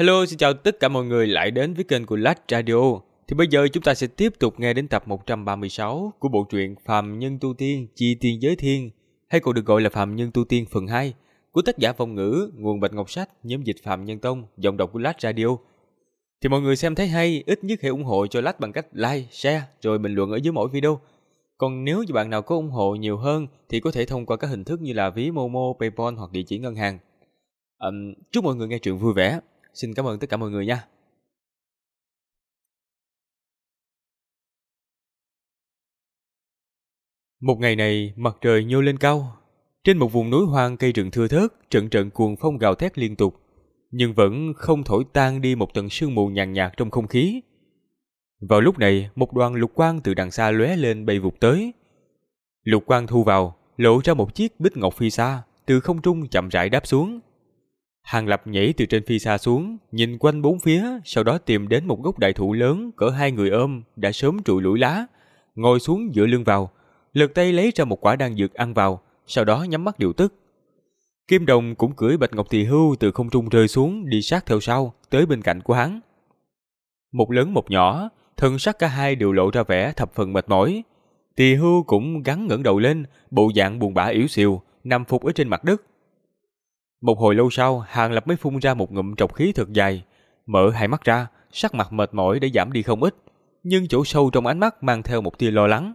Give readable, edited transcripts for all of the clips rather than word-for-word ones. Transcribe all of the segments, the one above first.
Hello, xin chào tất cả mọi người lại đến với kênh của Lách Radio. Thì bây giờ chúng ta sẽ tiếp tục nghe đến tập 136 của bộ truyện Phàm Nhân Tu Tiên Chi Tiên Giới Thiên, hay còn được gọi là Phàm Nhân Tu Tiên phần 2 của tác giả Phong Ngữ, nguồn Bạch Ngọc Sách, nhóm dịch Phạm Nhân Tông, giọng đọc của Lách Radio. Thì mọi người xem thấy hay, ít nhất hãy ủng hộ cho Lách bằng cách like, share rồi bình luận ở dưới mỗi video. Còn nếu như bạn nào có ủng hộ nhiều hơn thì có thể thông qua các hình thức như là ví Momo, PayPal hoặc địa chỉ ngân hàng. Chúc mọi người nghe truyện vui vẻ. Xin cảm ơn tất cả mọi người nha. Một ngày này, mặt trời nhô lên cao. Trên một vùng núi hoang cây rừng thưa thớt, trận trận cuồng phong gào thét liên tục, nhưng vẫn không thổi tan đi một tầng sương mù nhàn nhạt trong không khí. Vào lúc này, một đoàn lục quang từ đằng xa lóe lên bay vụt tới. Lục quang thu vào, lộ ra một chiếc bích ngọc phi xa, từ không trung chậm rãi đáp xuống. Hàng Lập nhảy từ trên phi xa xuống, nhìn quanh bốn phía, sau đó tìm đến một gốc đại thụ lớn cỡ hai người ôm, đã sớm trụi lủi lá, ngồi xuống dựa lưng vào, lật tay lấy ra một quả đan dược ăn vào, sau đó nhắm mắt điều tức. Kim Đồng cũng cưỡi Bạch Ngọc Tỳ Hưu từ không trung rơi xuống, đi sát theo sau, tới bên cạnh của hắn. Một lớn một nhỏ, thân sắc cả hai đều lộ ra vẻ thập phần mệt mỏi. Tỳ Hưu cũng gắng ngẩng đầu lên, bộ dạng buồn bã yếu xìu, nằm phục ở trên mặt đất. Một hồi lâu sau, Hàng Lập mới phun ra một ngụm trọc khí thật dài, mở hai mắt ra, sắc mặt mệt mỏi đã giảm đi không ít, nhưng chỗ sâu trong ánh mắt mang theo một tia lo lắng.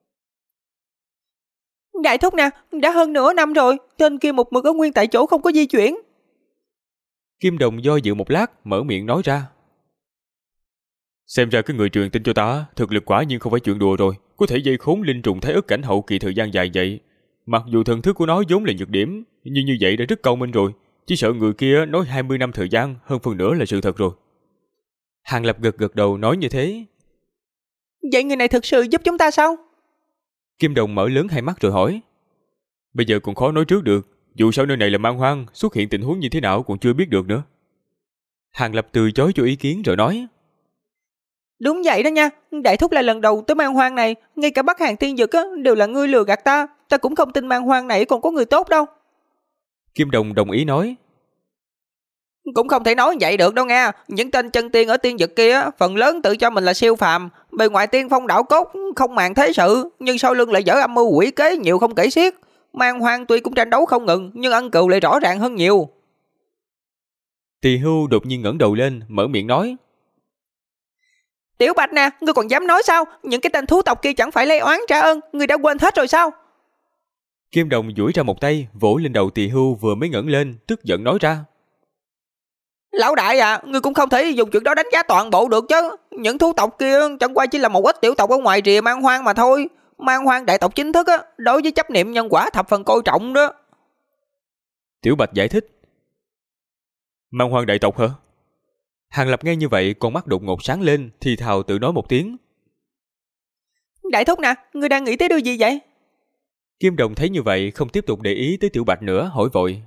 Đại thúc nè, đã hơn nửa năm rồi, tên kia một mực ở nguyên tại chỗ không có di chuyển. Kim Đồng do dự một lát, mở miệng nói ra. Xem ra cái người truyền tin cho ta, thực lực quả nhiên không phải chuyện đùa rồi, có thể dây khốn linh trùng thái ức cảnh hậu kỳ thời gian dài vậy. Mặc dù thần thức của nó vốn là nhược điểm, nhưng như vậy đã rất cao minh rồi, chỉ sợ người kia nói 20 năm thời gian, hơn phần nữa là sự thật rồi. Hàng Lập gật gật đầu nói như thế. Vậy người này thực sự giúp chúng ta sao? Kim Đồng mở lớn hai mắt rồi hỏi. Bây giờ còn khó nói trước được, dù sao nơi này là man hoang, xuất hiện tình huống như thế nào còn chưa biết được nữa. Hàng Lập từ chối cho ý kiến rồi nói. Đúng vậy đó nha, đại thúc là lần đầu tới man hoang này, ngay cả Bắc Hàng Tiên Dực đều là ngươi lừa gạt ta, ta cũng không tin man hoang này còn có người tốt đâu. Kim Đồng đồng ý nói. Cũng không thể nói vậy được đâu nha, những tên chân tiên ở tiên dực kia phần lớn tự cho mình là siêu phàm, bề ngoài tiên phong đạo cốt, không màng thế sự, nhưng sau lưng lại dở âm mưu quỷ kế nhiều không kể xiết. Man hoang tuy cũng tranh đấu không ngừng, nhưng ân cừu lại rõ ràng hơn nhiều. Tỳ Hưu đột nhiên ngẩng đầu lên, mở miệng nói. Tiểu Bạch nè, ngươi còn dám nói sao? Những cái tên thú tộc kia chẳng phải lấy oán trả ơn, ngươi đã quên hết rồi sao? Kim Đồng duỗi ra một tay, vỗ lên đầu Tỳ Hưu vừa mới ngẩng lên, tức giận nói ra. Lão đại à, ngươi cũng không thể dùng chuyện đó đánh giá toàn bộ được chứ. Những thú tộc kia chẳng qua chỉ là một ít tiểu tộc ở ngoài rìa man hoang mà thôi. Man hoang đại tộc chính thức á, đối với chấp niệm nhân quả thập phần coi trọng đó. Tiểu Bạch giải thích. Man hoang đại tộc hả? Hàng Lập nghe như vậy, con mắt đột ngột sáng lên, thì thào tự nói một tiếng. Đại thúc nè, ngươi đang nghĩ tới điều gì vậy? Kim Đồng thấy như vậy, không tiếp tục để ý tới Tiểu Bạch nữa, hỏi vội.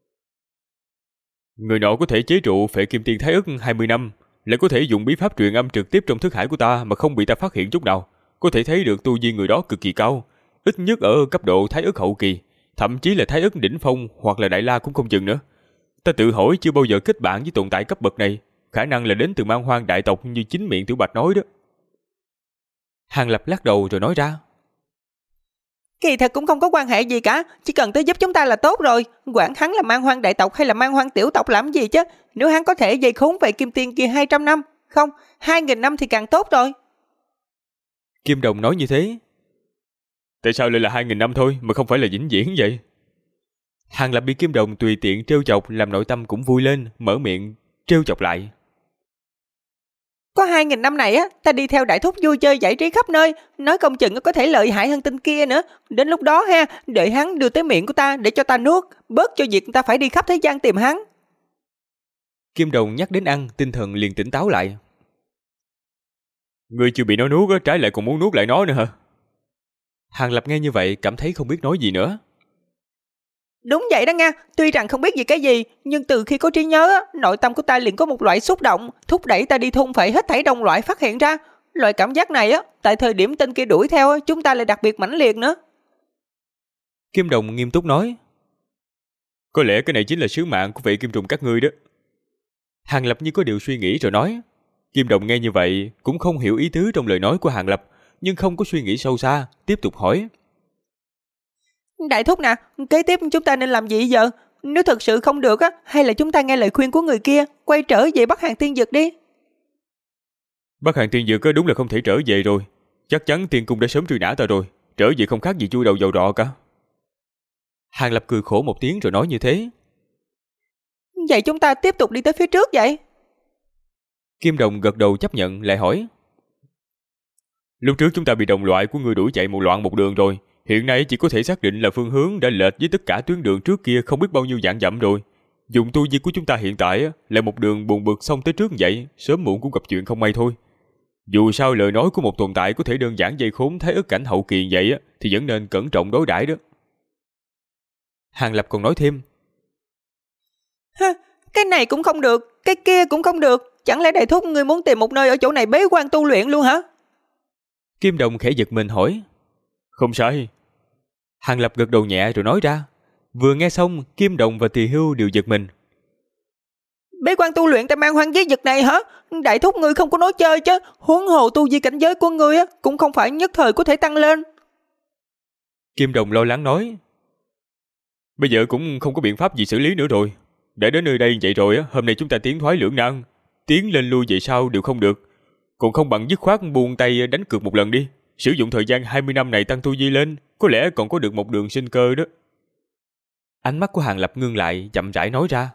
Người nọ có thể chế trụ phệ kim tiên thái ức 20 năm, lại có thể dùng bí pháp truyền âm trực tiếp trong thức hải của ta mà không bị ta phát hiện chút nào. Có thể thấy được tu vi người đó cực kỳ cao, ít nhất ở cấp độ thái ức hậu kỳ, thậm chí là thái ức đỉnh phong hoặc là đại la cũng không chừng nữa. Ta tự hỏi chưa bao giờ kết bạn với tồn tại cấp bậc này, khả năng là đến từ man hoang đại tộc như chính miệng Tiểu Bạch nói đó. Hàng Lập lắc đầu rồi nói ra. Kỳ thật cũng không có quan hệ gì cả, chỉ cần tới giúp chúng ta là tốt rồi. Quản hắn là man hoang đại tộc hay là man hoang tiểu tộc làm gì chứ? Nếu hắn có thể dây khốn về kim tiên kia 200 năm, không, 2000 năm thì càng tốt rồi. Kim Đồng nói như thế. Tại sao lại là 2000 năm thôi mà không phải là vĩnh viễn vậy? Hàng Lập bị Kim Đồng tùy tiện trêu chọc làm nội tâm cũng vui lên, mở miệng trêu chọc lại. Có 2000 năm này á, ta đi theo đại thúc vui chơi giải trí khắp nơi, nói không chừng có thể lợi hại hơn tên kia nữa. Đến lúc đó ha, đợi hắn đưa tới miệng của ta để cho ta nuốt, bớt cho việc ta phải đi khắp thế gian tìm hắn. Kim Đồng nhắc đến ăn, tinh thần liền tỉnh táo lại. Ngươi chưa bị nó nuốt á, trái lại còn muốn nuốt lại nó nữa hả? Hàng Lập nghe như vậy cảm thấy không biết nói gì nữa. Đúng vậy đó nha, tuy rằng không biết gì cái gì, nhưng từ khi có trí nhớ, nội tâm của ta liền có một loại xúc động, thúc đẩy ta đi thôn phệ hết thảy đồng loại phát hiện ra. Loại cảm giác này á, tại thời điểm tên kia đuổi theo, chúng ta lại đặc biệt mãnh liệt nữa. Kim Đồng nghiêm túc nói. Có lẽ cái này chính là sứ mạng của vị kim trùng các ngươi đó. Hàng Lập như có điều suy nghĩ rồi nói. Kim Đồng nghe như vậy cũng không hiểu ý tứ trong lời nói của Hàng Lập, nhưng không có suy nghĩ sâu xa, tiếp tục hỏi. Đại thúc nè, kế tiếp chúng ta nên làm gì giờ? Nếu thật sự không được á, hay là chúng ta nghe lời khuyên của người kia, quay trở về Bắc Hàng Tiên Dực đi. Bắc Hàng Tiên Dực đúng là không thể trở về rồi. Chắc chắn Tiên Cung đã sớm truy nã ta rồi. Trở về không khác gì chui đầu vào rọ cả. Hàng Lập cười khổ một tiếng rồi nói như thế. Vậy chúng ta tiếp tục đi tới phía trước vậy? Kim Đồng gật đầu chấp nhận, lại hỏi. Lúc trước chúng ta bị đồng loại của người đuổi chạy một loạn một đường rồi. Hiện nay chỉ có thể xác định là phương hướng đã lệch với tất cả tuyến đường trước kia không biết bao nhiêu vạn dặm rồi. Dùng tu vi của chúng ta hiện tại là một đường buồn bực xong tới trước vậy, sớm muộn cũng gặp chuyện không may thôi. Dù sao lời nói của một tồn tại có thể đơn giản dây khốn thái ức cảnh hậu kỳ vậy thì vẫn nên cẩn trọng đối đãi đó. Hàng Lập còn nói thêm. Cái này cũng không được, cái kia cũng không được. Chẳng lẽ đại thúc ngươi muốn tìm một nơi ở chỗ này bế quan tu luyện luôn hả? Kim Đồng khẽ giật mình hỏi. Không sai. Hàng Lập gật đầu nhẹ rồi nói ra. Vừa nghe xong, Kim Đồng và Tỳ Hưu đều giật mình. Bế quan tu luyện tại mang hoang giới vực này hả? Đại thúc ngươi không có nói chơi chứ. Huống hồ tu vi cảnh giới của ngươi cũng không phải nhất thời có thể tăng lên. Kim Đồng lo lắng nói. Bây giờ cũng không có biện pháp gì xử lý nữa rồi. Để đến nơi đây vậy rồi hôm nay chúng ta tiến thoái lưỡng nan. Tiến lên lui về sau đều không được. Còn không bằng dứt khoát buông tay đánh cược một lần đi. Sử dụng thời gian 20 năm này tăng tu vi lên, có lẽ còn có được một đường sinh cơ đó. Ánh mắt của Hàng Lập ngưng lại, chậm rãi nói ra.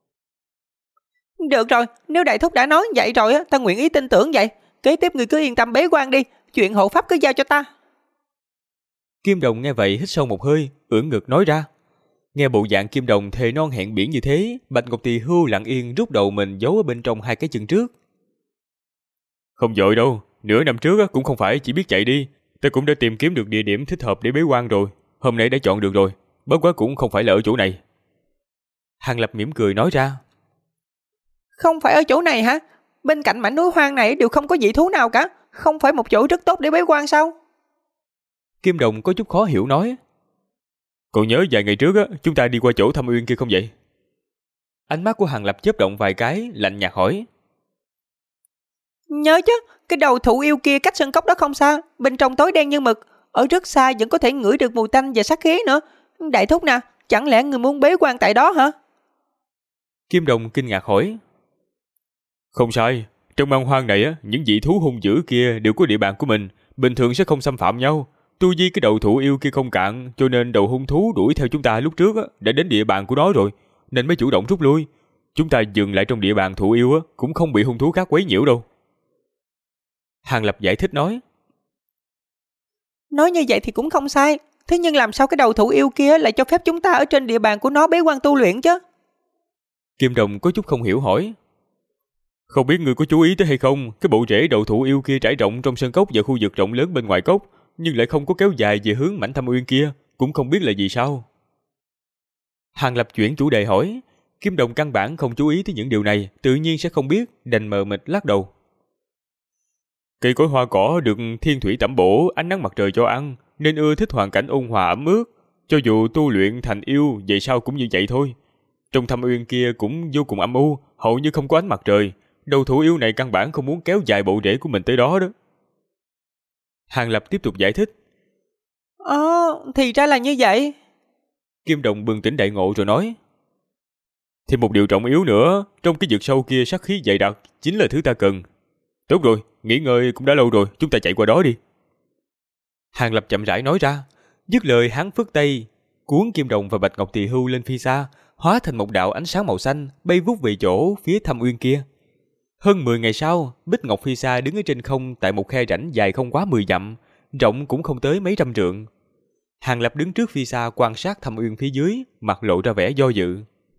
Được rồi, nếu đại thúc đã nói vậy rồi ta nguyện ý tin tưởng vậy. Kế tiếp người cứ yên tâm bế quan đi, chuyện hộ pháp cứ giao cho ta. Kim Đồng nghe vậy hít sâu một hơi, ưỡn ngực nói ra. Nghe bộ dạng Kim Đồng thề non hẹn biển như thế, Bạch Ngọc Tỳ Hưu lặng yên rút đầu mình giấu ở bên trong hai cái chân trước. Không vội đâu, nửa năm trước cũng không phải chỉ biết chạy đi, ta cũng đã tìm kiếm được địa điểm thích hợp để bế quan rồi, hôm nay đã chọn được rồi, bất quá cũng không phải là ở chỗ này. Hàng Lập mỉm cười nói ra. Không phải ở chỗ này hả? Bên cạnh mảnh núi hoang này đều không có dị thú nào cả, không phải một chỗ rất tốt để bế quan sao? Kim Đồng có chút khó hiểu nói. Còn nhớ vài ngày trước chúng ta đi qua chỗ Thâm Uyên kia không vậy? Ánh mắt của Hàng Lập chớp động vài cái, lạnh nhạt hỏi. Nhớ chứ, cái đầu thụ yêu kia cách sân cốc đó không xa, bên trong tối đen như mực, ở rất xa vẫn có thể ngửi được mùi tanh và sát khí nữa. Đại thúc nè, chẳng lẽ người muốn bế quan tại đó hả? Kim Đồng kinh ngạc hỏi. Không sai, trong man hoang này những vị thú hung dữ kia đều có địa bàn của mình, bình thường sẽ không xâm phạm nhau. Tu vi cái đầu thụ yêu kia không cạn, cho nên đầu hung thú đuổi theo chúng ta lúc trước đã đến địa bàn của nó rồi, nên mới chủ động rút lui. Chúng ta dừng lại trong địa bàn thụ yêu cũng không bị hung thú khác quấy nhiễu đâu. Hàng Lập giải thích nói. Nói như vậy thì cũng không sai, thế nhưng làm sao cái đầu thụ yêu kia lại cho phép chúng ta ở trên địa bàn của nó bế quan tu luyện chứ? Kim Đồng có chút không hiểu hỏi. Không biết người có chú ý tới hay không, cái bộ rễ đầu thụ yêu kia trải rộng trong sân cốc và khu vực rộng lớn bên ngoài cốc, nhưng lại không có kéo dài về hướng mảnh Thâm Uyên kia, cũng không biết là gì sao. Hàng Lập chuyển chủ đề hỏi. Kim Đồng căn bản không chú ý tới những điều này, tự nhiên sẽ không biết, đành mờ mịt lắc đầu. Cây cối hoa cỏ được thiên thủy tẩm bổ, ánh nắng mặt trời cho ăn, nên ưa thích hoàn cảnh ôn hòa ấm ướt. Cho dù tu luyện thành yêu, vậy sao cũng như vậy thôi. Trong Thâm Uyên kia cũng vô cùng âm u, hầu như không có ánh mặt trời. Đầu thụ yêu này căn bản không muốn kéo dài bộ rễ của mình tới đó đó. Hàng Lập tiếp tục giải thích. Thì ra là như vậy. Kim Đồng bừng tỉnh đại ngộ rồi nói. Thêm một điều trọng yếu nữa, trong cái vực sâu kia sát khí dày đặc chính là thứ ta cần. Tốt rồi, nghỉ ngơi cũng đã lâu rồi, chúng ta chạy qua đó đi. Hàng Lập chậm rãi nói ra. Dứt lời hắn phất tay, cuốn Kim Đồng và Bạch Ngọc Tỳ Hưu lên phi xa, hóa thành một đạo ánh sáng màu xanh, bay vút về chỗ phía Thâm Uyên kia. Hơn 10 ngày sau, Bích Ngọc phi xa đứng ở trên không tại một khe rãnh dài không quá 10 dặm, rộng cũng không tới mấy trăm trượng. Hàng Lập đứng trước phi xa quan sát Thâm Uyên phía dưới, mặt lộ ra vẻ do dự.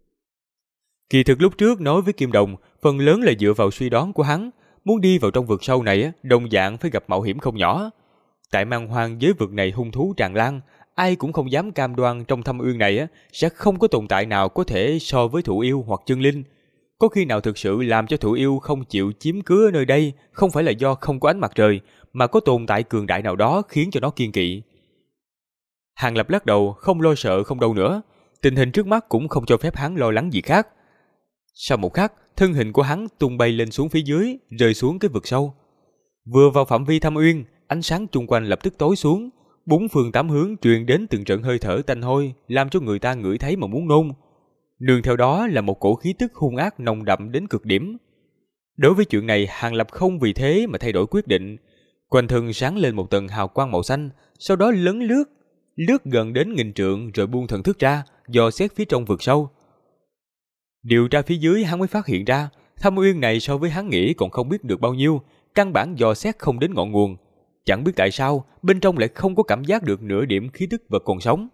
Kỳ thực lúc trước nói với Kim Đồng, phần lớn là dựa vào suy đoán của hắn, muốn đi vào trong vực sâu này đồng dạng phải gặp mạo hiểm không nhỏ. Tại man hoang giới vực này hung thú tràn lan, ai cũng không dám cam đoan trong Thâm Uyên này sẽ không có tồn tại nào có thể so với thụ yêu hoặc chân linh. Có khi nào thực sự làm cho thụ yêu không chịu chiếm cứ ở nơi đây không phải là do không có ánh mặt trời, mà có tồn tại cường đại nào đó khiến cho nó kiêng kỵ. Hàng Lập lắc đầu, không lo sợ không đâu nữa. Tình hình trước mắt cũng không cho phép hắn lo lắng gì khác. Sau một khắc, thân hình của hắn tung bay lên xuống phía dưới, rơi xuống cái vực sâu. Vừa vào phạm vi thâm uyên, ánh sáng chung quanh lập tức tối xuống, bốn phương tám hướng truyền đến từng trận hơi thở tanh hôi, làm cho người ta ngửi thấy mà muốn nôn. Nương theo đó là một cổ khí tức hung ác nồng đậm đến cực điểm. Đối với chuyện này, Hàng Lập không vì thế mà thay đổi quyết định. Quanh thân sáng lên một tầng hào quang màu xanh, sau đó lấn lướt gần đến 1000 trượng rồi buông thần thức ra, dò xét phía trong vực sâu. Điều tra phía dưới hắn mới phát hiện ra, thâm uyên này so với hắn nghĩ còn không biết được bao nhiêu, căn bản dò xét không đến ngọn nguồn. Chẳng biết tại sao, bên trong lại không có cảm giác được nửa điểm khí tức vật còn sống.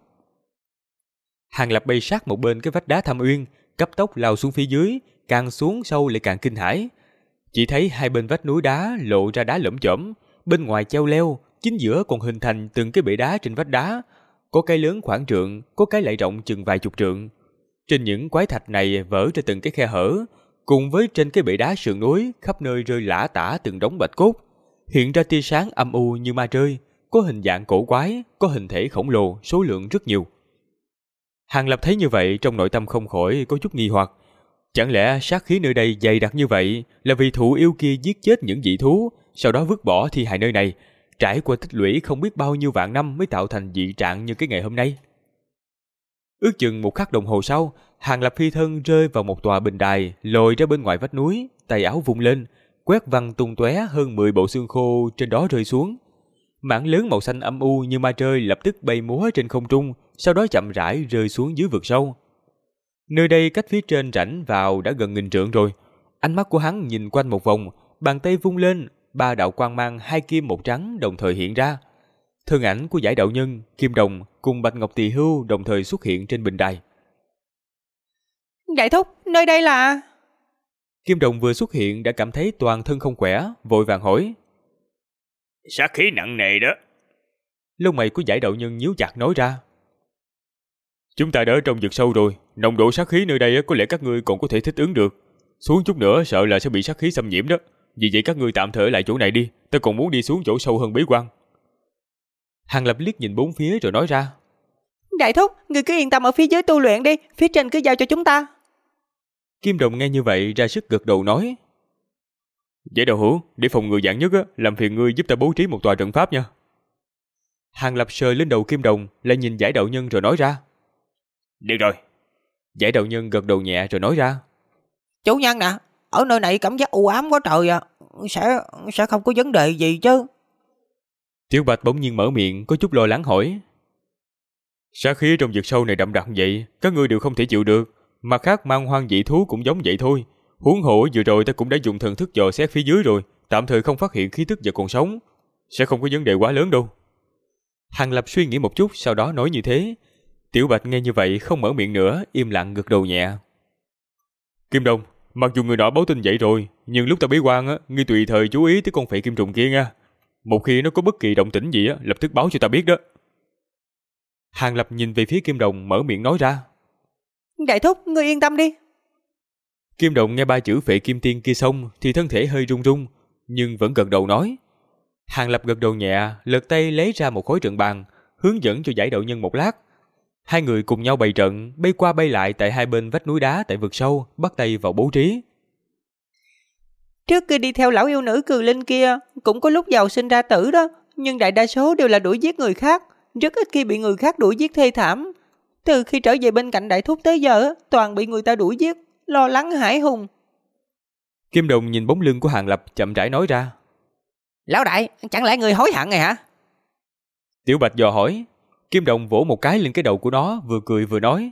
Hàng Lập bay sát một bên cái vách đá thâm uyên, cấp tốc lao xuống phía dưới, càng xuống sâu lại càng kinh hãi. Chỉ thấy hai bên vách núi đá lộ ra đá lởm chởm, bên ngoài treo leo, chính giữa còn hình thành từng cái bể đá trên vách đá, có cái lớn khoảng trượng, có cái lại rộng chừng vài chục trượng. Trên những quái thạch này vỡ ra từng cái khe hở, cùng với trên cái bể đá sườn núi khắp nơi rơi lả tả từng đống bạch cốt, hiện ra tia sáng âm u như ma rơi, có hình dạng cổ quái, có hình thể khổng lồ, số lượng rất nhiều. Hàng Lập thấy như vậy trong nội tâm không khỏi có chút nghi hoặc, chẳng lẽ sát khí nơi đây dày đặc như vậy là vì thụ yêu kia giết chết những dị thú, sau đó vứt bỏ thi hài nơi này, trải qua tích lũy không biết bao nhiêu vạn năm mới tạo thành dị trạng như cái ngày hôm nay. Ước chừng một khắc đồng hồ sau, Hàng Lập phi thân rơi vào một tòa bình đài lồi ra bên ngoài vách núi, tay áo vung lên, quét văng tung tóe hơn 10 bộ xương khô trên đó rơi xuống. Mảng lớn màu xanh âm u như ma rơi lập tức bay múa trên không trung, sau đó chậm rãi rơi xuống dưới vực sâu. Nơi đây cách phía trên rãnh vào đã gần 1000 trượng rồi. Ánh mắt của hắn nhìn quanh một vòng, bàn tay vung lên, 3 đạo quang mang hai kim một trắng đồng thời hiện ra. Thân ảnh của Giải đạo nhân, Kim Đồng cùng Bạch Ngọc Tỳ Hưu đồng thời xuất hiện trên bình đài. Đại thúc, nơi đây là... Kim Đồng vừa xuất hiện đã cảm thấy toàn thân không khỏe, vội vàng hỏi. Sát khí nặng nề đó. Lông mày của Giải đạo nhân nhíu chặt nói ra. Chúng ta đã ở trong vực sâu rồi, nồng độ sát khí nơi đây có lẽ các ngươi còn có thể thích ứng được. Xuống chút nữa sợ là sẽ bị sát khí xâm nhiễm đó. Vì vậy các ngươi tạm thời ở lại chỗ này đi, ta còn muốn đi xuống chỗ sâu hơn bế quan. Hàng Lập liếc nhìn bốn phía rồi nói ra. Đại thúc, người cứ yên tâm ở phía dưới tu luyện đi, phía trên cứ giao cho chúng ta. Kim Đồng nghe như vậy ra sức gật đầu nói. Vậy Đạo Hữu, để phòng ngừa vạn nhất làm phiền ngươi giúp ta bố trí một tòa trận pháp nha. Hàng Lập sờ lên đầu Kim Đồng, lại nhìn Giải đạo nhân rồi nói ra. Được rồi. Giải đạo nhân gật đầu nhẹ rồi nói ra. Chủ nhân nè, ở nơi này cảm giác u ám quá trời à, sẽ không có vấn đề gì chứ. Tiểu Bạch bỗng nhiên mở miệng có chút lo lắng hỏi. Sát khí trong vực sâu này đậm đặc vậy, các ngươi đều không thể chịu được. Mặt khác man hoang dị thú cũng giống vậy thôi. Huống hộ vừa rồi ta cũng đã dùng thần thức dò xét phía dưới rồi, tạm thời không phát hiện khí tức vật còn sống, sẽ không có vấn đề quá lớn đâu. Hàng Lập suy nghĩ một chút sau đó nói như thế. Tiểu Bạch nghe như vậy không mở miệng nữa, im lặng gật đầu nhẹ. Kim Đồng, mặc dù người nọ báo tin vậy rồi, nhưng lúc ta bế quan ngươi tùy thời chú ý tới con phệ kim trùng kia nha. Một khi nó có bất kỳ động tĩnh gì lập tức báo cho ta biết đó. Hàng Lập nhìn về phía Kim Đồng mở miệng nói ra. Đại thúc, ngươi yên tâm đi. Kim Đồng nghe 3 chữ phệ kim tiên kia xong thì thân thể hơi run run, nhưng vẫn gật đầu nói. Hàng Lập gật đầu nhẹ, lật tay lấy ra một khối trận bàn, hướng dẫn cho Giải đạo nhân một lát. Hai người cùng nhau bày trận, bay qua bay lại tại hai bên vách núi đá tại vực sâu, bắt tay vào bố trí. Trước khi đi theo lão yêu nữ Cừ Linh kia, cũng có lúc giàu sinh ra tử đó, nhưng đại đa số đều là đuổi giết người khác, rất ít khi bị người khác đuổi giết thê thảm. Từ khi trở về bên cạnh đại thúc tới giờ, toàn bị người ta đuổi giết, lo lắng hãi hùng. Kim Đồng nhìn bóng lưng của Hàng Lập chậm rãi nói ra. Lão đại, chẳng lẽ người hối hận rồi hả? Tiểu Bạch dò hỏi. Kim Đồng vỗ một cái lên cái đầu của nó, vừa cười vừa nói.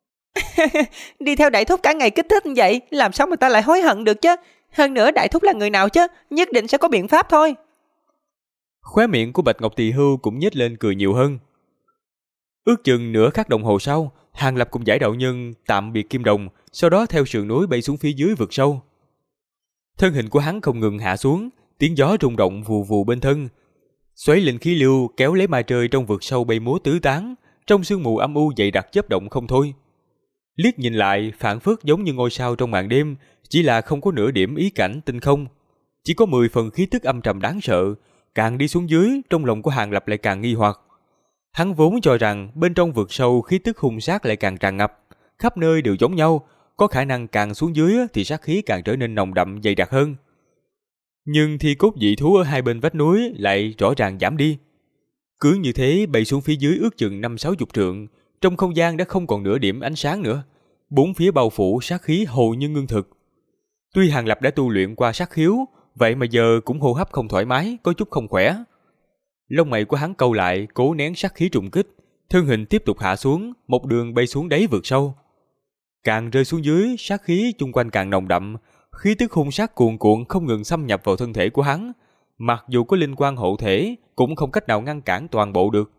Đi theo đại thúc cả ngày kích thích như vậy, làm sao mà ta lại hối hận được chứ? Hơn nữa đại thúc là người nào chứ, nhất định sẽ có biện pháp thôi. Khóe miệng của Bạch Ngọc Tỳ Hưu cũng nhếch lên cười nhiều hơn. Ước chừng nửa khắc đồng hồ sau, Hàng Lập cùng Giải đạo nhân tạm biệt Kim Đồng, sau đó theo sườn núi bay xuống phía dưới vực sâu. Thân hình của hắn không ngừng hạ xuống, tiếng gió rung động vù vù bên thân. Xoáy linh khí lưu kéo lấy ma trời trong vực sâu bay múa tứ tán, trong sương mù âm u dày đặc chớp động không thôi. Liếc nhìn lại, phảng phất giống như ngôi sao trong màn đêm, chỉ là không có nửa điểm ý cảnh tinh không, chỉ có 10 phần khí tức âm trầm đáng sợ. Càng đi xuống dưới, trong lòng của Hàng Lập lại càng nghi hoặc. Hắn vốn cho rằng bên trong vực sâu khí tức hung sát lại càng tràn ngập, khắp nơi đều giống nhau, có khả năng càng xuống dưới thì sát khí càng trở nên nồng đậm dày đặc hơn. Nhưng thi cốt dị thú ở hai bên vách núi lại rõ ràng giảm đi. Cứ như thế bay xuống phía dưới ước chừng 50-60 trượng, trong không gian đã không còn nửa điểm ánh sáng nữa. Bốn phía bao phủ sát khí hầu như ngưng thực. Tuy Hàng Lập đã tu luyện qua sát khiếu, vậy mà giờ cũng hô hấp không thoải mái, có chút không khỏe. Lông mày của hắn cau lại, cố nén sát khí trùng kích, thân hình tiếp tục hạ xuống, một đường bay xuống đáy vực sâu. Càng rơi xuống dưới, sát khí chung quanh càng nồng đậm, khí tức hung sát cuồn cuộn không ngừng xâm nhập vào thân thể của hắn. Mặc dù có linh quang hộ thể, cũng không cách nào ngăn cản toàn bộ được.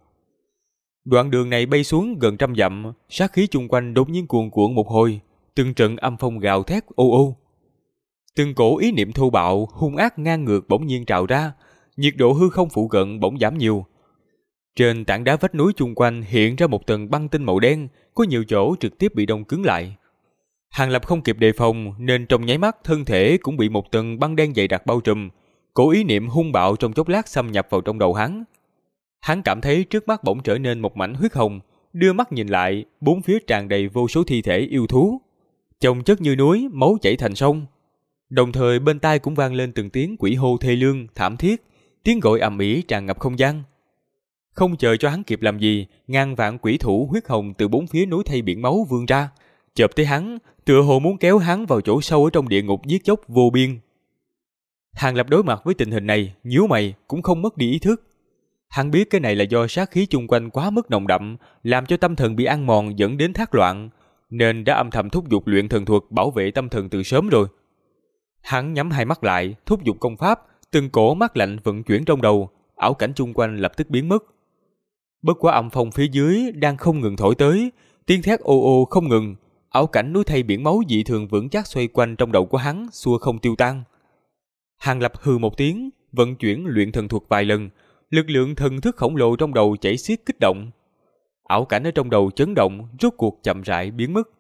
Đoạn đường này bay xuống gần 100 dặm, sát khí chung quanh đột nhiên cuồn cuộn một hồi, từng trận âm phong gào thét ô ô. Từng cổ ý niệm thô bạo, hung ác ngang ngược bỗng nhiên trào ra, nhiệt độ hư không phụ cận bỗng giảm nhiều. Trên tảng đá vách núi chung quanh hiện ra một tầng băng tinh màu đen, có nhiều chỗ trực tiếp bị đông cứng lại. Hàng Lập không kịp đề phòng nên trong nháy mắt thân thể cũng bị một tầng băng đen dày đặc bao trùm, cổ ý niệm hung bạo trong chốc lát xâm nhập vào trong đầu hắn. Hắn cảm thấy trước mắt bỗng trở nên một mảnh huyết hồng, đưa mắt nhìn lại, bốn phía tràn đầy vô số thi thể yêu thú, chồng chất như núi, máu chảy thành sông. Đồng thời bên tai cũng vang lên từng tiếng quỷ hô thê lương, thảm thiết, tiếng gọi ầm ĩ tràn ngập không gian. Không chờ cho hắn kịp làm gì, ngàn vạn quỷ thủ huyết hồng từ bốn phía núi thây biển máu vươn ra, chộp tới hắn, tựa hồ muốn kéo hắn vào chỗ sâu ở trong địa ngục giết chóc vô biên. Hàng Lập đối mặt với tình hình này, nhíu mày cũng không mất đi ý thức. Hắn biết cái này là do sát khí chung quanh quá mức nồng đậm, làm cho tâm thần bị ăn mòn dẫn đến thác loạn, nên đã âm thầm thúc giục luyện thần thuật bảo vệ tâm thần từ sớm rồi. Hắn nhắm hai mắt lại, thúc giục công pháp, từng cổ mắt lạnh vận chuyển trong đầu, ảo cảnh chung quanh lập tức biến mất. Bất quá âm phong phía dưới đang không ngừng thổi tới, tiếng thét ô ô không ngừng, ảo cảnh núi thây biển máu dị thường vững chắc xoay quanh trong đầu của hắn, xua không tiêu tan. Hàng Lập hừ một tiếng, vận chuyển luyện thần thuật vài lần, lực lượng thần thức khổng lồ trong đầu chảy xiết kích động. Ảo cảnh ở trong đầu chấn động, rốt cuộc chậm rãi biến mất.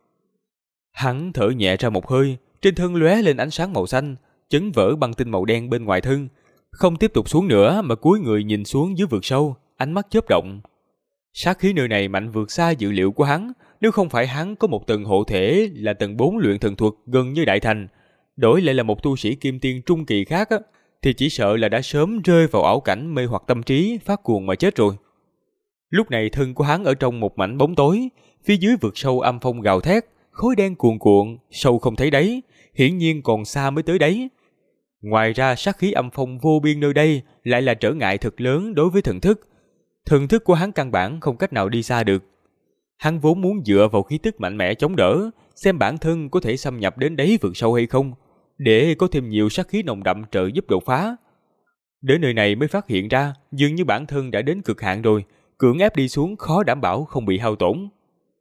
Hắn thở nhẹ ra một hơi, trên thân lóe lên ánh sáng màu xanh, chấn vỡ băng tinh màu đen bên ngoài thân, không tiếp tục xuống nữa mà cúi người nhìn xuống dưới vực sâu, ánh mắt chớp động. Sát khí nơi này mạnh vượt xa dự liệu của hắn, nếu không phải hắn có một tầng hộ thể là tầng 4 luyện thần thuật gần như đại thành, đổi lại là một tu sĩ kim tiên trung kỳ khác thì chỉ sợ là đã sớm rơi vào ảo cảnh mê hoặc tâm trí, phát cuồng mà chết rồi. Lúc này thân của hắn ở trong một mảnh bóng tối, phía dưới vực sâu âm phong gào thét, khói đen cuồn cuộn, sâu không thấy đáy, hiển nhiên còn xa mới tới đáy. Ngoài ra sát khí âm phong vô biên nơi đây lại là trở ngại thật lớn đối với thần thức. Thần thức của hắn căn bản không cách nào đi xa được. Hắn vốn muốn dựa vào khí tức mạnh mẽ chống đỡ, xem bản thân có thể xâm nhập đến đáy vực sâu hay không, để có thêm nhiều sát khí nồng đậm trợ giúp đột phá. Đến nơi này mới phát hiện ra, dường như bản thân đã đến cực hạn rồi, cưỡng ép đi xuống khó đảm bảo không bị hao tổn.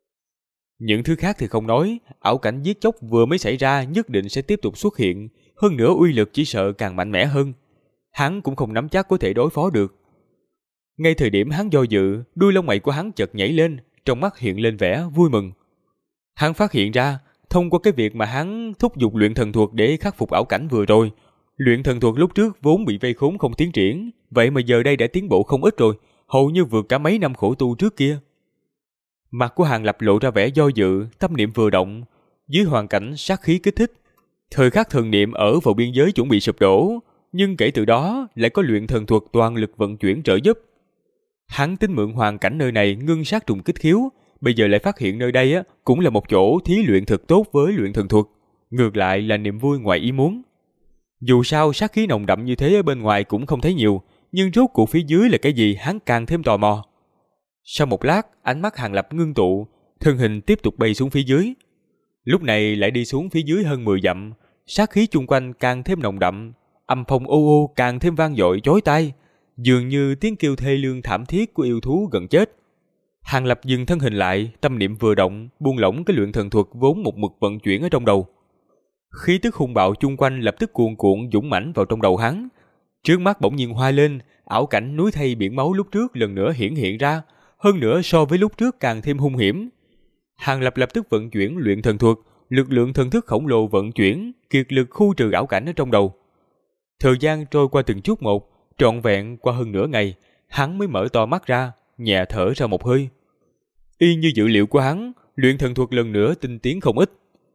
Những thứ khác thì không nói, ảo cảnh giết chóc vừa mới xảy ra nhất định sẽ tiếp tục xuất hiện, hơn nữa uy lực chỉ sợ càng mạnh mẽ hơn. Hắn cũng không nắm chắc có thể đối phó được. Ngay thời điểm hắn do dự, đuôi lông mày của hắn chợt nhảy lên, trong mắt hiện lên vẻ vui mừng. Hắn phát hiện ra, thông qua cái việc mà hắn thúc giục luyện thần thuật để khắc phục ảo cảnh vừa rồi, luyện thần thuật lúc trước vốn bị vây khốn không tiến triển, vậy mà giờ đây đã tiến bộ không ít rồi, hầu như vượt cả mấy năm khổ tu trước kia. Mặt của Hàng Lập lộ ra vẻ do dự, tâm niệm vừa động, dưới hoàn cảnh sát khí kích thích, thời khắc thần niệm ở vào biên giới chuẩn bị sụp đổ, nhưng kể từ đó lại có luyện thần thuật toàn lực vận chuyển trợ giúp. Hắn tính mượn hoàn cảnh nơi này ngưng sát trùng kích khiếu, bây giờ lại phát hiện nơi đây cũng là một chỗ thí luyện thực tốt với luyện thần thuật, ngược lại là niềm vui ngoài ý muốn. Dù sao sát khí nồng đậm như thế ở bên ngoài cũng không thấy nhiều, nhưng rốt cuộc phía dưới là cái gì hắn càng thêm tò mò. Sau một lát, ánh mắt Hàng Lập ngưng tụ, thân hình tiếp tục bay xuống phía dưới. Lúc này lại đi xuống phía dưới hơn 10 dặm, sát khí chung quanh càng thêm nồng đậm, âm phong ô ô càng thêm vang dội chói tai, dường như tiếng kêu thê lương thảm thiết của yêu thú gần chết. Hàng Lập dừng thân hình lại, tâm niệm vừa động, buông lỏng cái luyện thần thuật vốn một mực vận chuyển ở trong đầu. Khí tức hung bạo chung quanh lập tức cuồn cuộn dũng mãnh vào trong đầu hắn. Trước mắt bỗng nhiên hoa lên, ảo cảnh núi thây biển máu lúc trước lần nữa hiển hiện ra, hơn nữa so với lúc trước càng thêm hung hiểm. Hàng Lập lập tức vận chuyển luyện thần thuật, lực lượng thần thức khổng lồ vận chuyển, kiệt lực khu trừ ảo cảnh ở trong đầu. Thời gian trôi qua từng chút một, trọn vẹn qua hơn nửa ngày, hắn mới mở to mắt ra, nhẹ thở ra một hơi. Y như dự liệu của hắn, luyện thần thuật lần nữa tinh tiến không ít.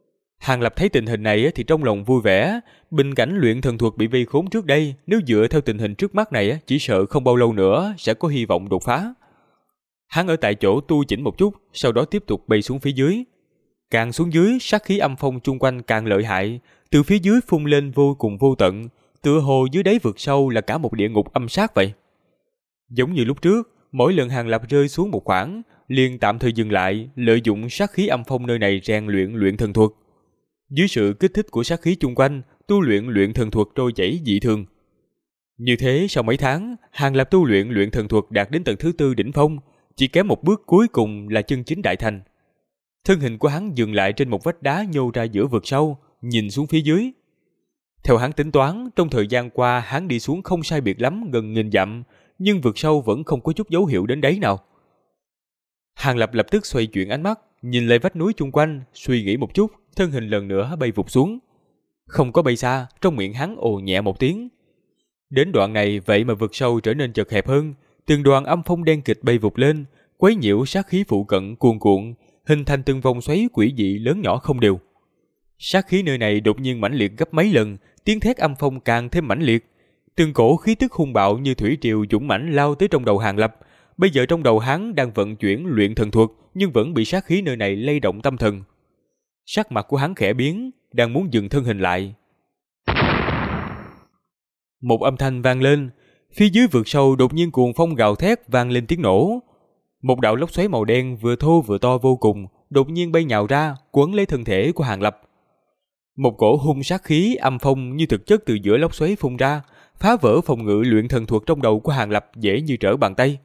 Hàng Lập thấy tình hình này thì trong lòng vui vẻ. Bình cảnh luyện thần thuật bị vây khốn trước đây, nếu dựa theo tình hình trước mắt này chỉ sợ không bao lâu nữa sẽ có hy vọng đột phá. Hắn ở tại chỗ tu chỉnh một chút, sau đó tiếp tục bay xuống phía dưới. Càng xuống dưới, sát khí âm phong chung quanh càng lợi hại, từ phía dưới phun lên vô cùng vô tận, tựa hồ dưới đáy vực sâu là cả một địa ngục âm sát vậy. Giống như lúc trước, mỗi lần Hàng Lập rơi xuống một khoảng, liền tạm thời dừng lại, lợi dụng sát khí âm phong nơi này rèn luyện thần thuật. Dưới sự kích thích của sát khí chung quanh, tu luyện thần thuật trôi chảy dị thường. Như thế sau mấy tháng, Hàng Lập tu luyện thần thuật đạt đến tầng thứ 4 đỉnh phong, chỉ kém một bước cuối cùng là chân chính đại thành. Thân hình của hắn dừng lại trên một vách đá nhô ra giữa vực sâu, nhìn xuống phía dưới. Theo hắn tính toán, trong thời gian qua hắn đi xuống không sai biệt lắm gần 1000 dặm, nhưng vực sâu vẫn không có chút dấu hiệu đến đáy nào. Hàng Lập lập tức xoay chuyển ánh mắt, nhìn lại vách núi chung quanh, suy nghĩ một chút, thân hình lần nữa bay vụt xuống. Không có bay xa, trong miệng hắn ồ nhẹ một tiếng. Đến đoạn này vậy mà vực sâu trở nên chật hẹp hơn, từng đoàn âm phong đen kịch bay vụt lên, quấy nhiễu sát khí phụ cận cuồn cuộn, hình thành từng vòng xoáy quỷ dị lớn nhỏ không đều. Sát khí nơi này đột nhiên mãnh liệt gấp mấy lần, tiếng thét âm phong càng thêm mãnh liệt. Từng cổ khí tức hung bạo như thủy triều dũng mãnh lao tới trong đầu Hàng Lập. Bây giờ trong đầu hắn đang vận chuyển luyện thần thuật, nhưng vẫn bị sát khí nơi này lay động tâm thần. Sắc mặt của hắn khẽ biến, đang muốn dừng thân hình lại. Một âm thanh vang lên, phía dưới vực sâu đột nhiên cuồng phong gào thét vang lên tiếng nổ. Một đạo lốc xoáy màu đen vừa thô vừa to vô cùng, đột nhiên bay nhào ra, quấn lấy thân thể của Hàng Lập. Một cổ hung sát khí âm phong như thực chất từ giữa lốc xoáy phun ra, phá vỡ phòng ngự luyện thần thuật trong đầu của Hàng Lập dễ như trở bàn tay.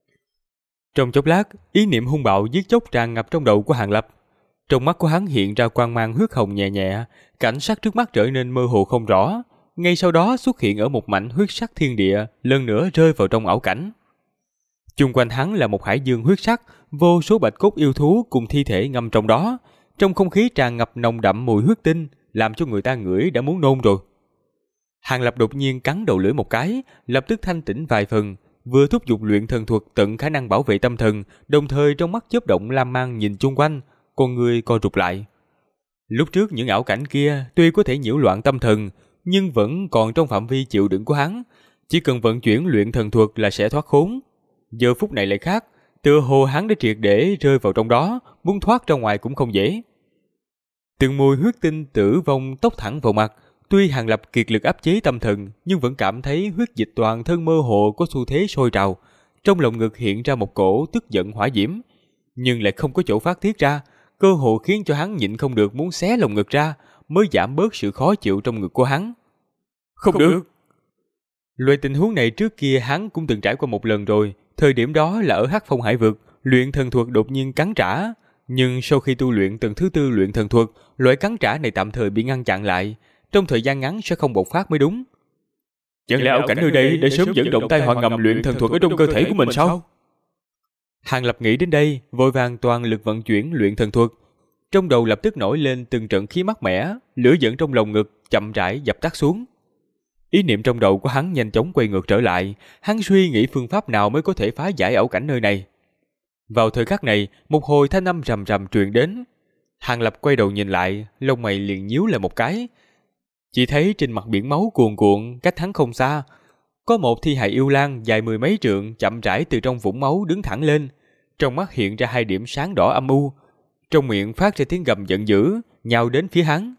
Trong chốc lát, ý niệm hung bạo giết chóc tràn ngập trong đầu của Hàng Lập. Trong mắt của hắn hiện ra quang mang huyết hồng nhẹ nhẹ, cảnh sắc trước mắt trở nên mơ hồ không rõ. Ngay sau đó xuất hiện ở một mảnh huyết sắc thiên địa, lần nữa rơi vào trong ảo cảnh. Chung quanh hắn là một hải dương huyết sắc, vô số bạch cốt yêu thú cùng thi thể ngâm trong đó. Trong không khí tràn ngập nồng đậm mùi huyết tinh, làm cho người ta ngửi đã muốn nôn rồi. Hàng Lập đột nhiên cắn đầu lưỡi một cái, lập tức thanh tỉnh vài phần, vừa thúc giục luyện thần thuật tận khả năng bảo vệ tâm thần, đồng thời trong mắt chớp động lam mang nhìn chung quanh, con người co rụt lại. Lúc trước những ảo cảnh kia tuy có thể nhiễu loạn tâm thần, nhưng vẫn còn trong phạm vi chịu đựng của hắn, chỉ cần vận chuyển luyện thần thuật là sẽ thoát khốn. Giờ phút này lại khác, tựa hồ hắn đã triệt để rơi vào trong đó, muốn thoát ra ngoài cũng không dễ. Từng mùi huyết tinh tử vong tốc thẳng vào mặt, tuy Hàng Lập kiệt lực áp chế tâm thần, nhưng vẫn cảm thấy huyết dịch toàn thân mơ hồ có xu thế sôi trào, trong lồng ngực hiện ra một cổ tức giận hỏa diễm, nhưng lại không có chỗ phát tiết ra, cơ hồ khiến cho hắn nhịn không được muốn xé lồng ngực ra, mới giảm bớt sự khó chịu trong ngực của hắn. Không được. Loại tình huống này trước kia hắn cũng từng trải qua một lần rồi, thời điểm đó là ở Hắc Phong Hải vực, luyện thần thuật đột nhiên cắn trả, nhưng sau khi tu luyện tầng thứ 4 luyện thần thuật, loại cắn trả này tạm thời bị ngăn chặn lại, trong thời gian ngắn sẽ không bộc phát mới đúng. Chẳng lẽ ảo cảnh nơi đây để sớm dẫn động tai họa ngầm luyện thần thuật ở trong cơ thể của mình sao? Hàng Lập nghĩ đến đây, vội vàng toàn lực vận chuyển luyện thần thuật. Trong đầu lập tức nổi lên từng trận khí mát mẻ, lửa giận trong lồng ngực chậm rãi dập tắt xuống. Ý niệm trong đầu của hắn nhanh chóng quay ngược trở lại, hắn suy nghĩ phương pháp nào mới có thể phá giải ảo cảnh nơi này. Vào thời khắc này, một hồi thanh âm rầm rầm truyền đến. Hàng Lập quay đầu nhìn lại, lông mày liền nhíu lại một cái. Chỉ thấy trên mặt biển máu cuồn cuộn, cách hắn không xa, có một thi hài yêu lang dài 10 mấy trượng chậm rãi từ trong vũng máu đứng thẳng lên, trong mắt hiện ra 2 điểm sáng đỏ âm u, trong miệng phát ra tiếng gầm giận dữ, nhào đến phía hắn.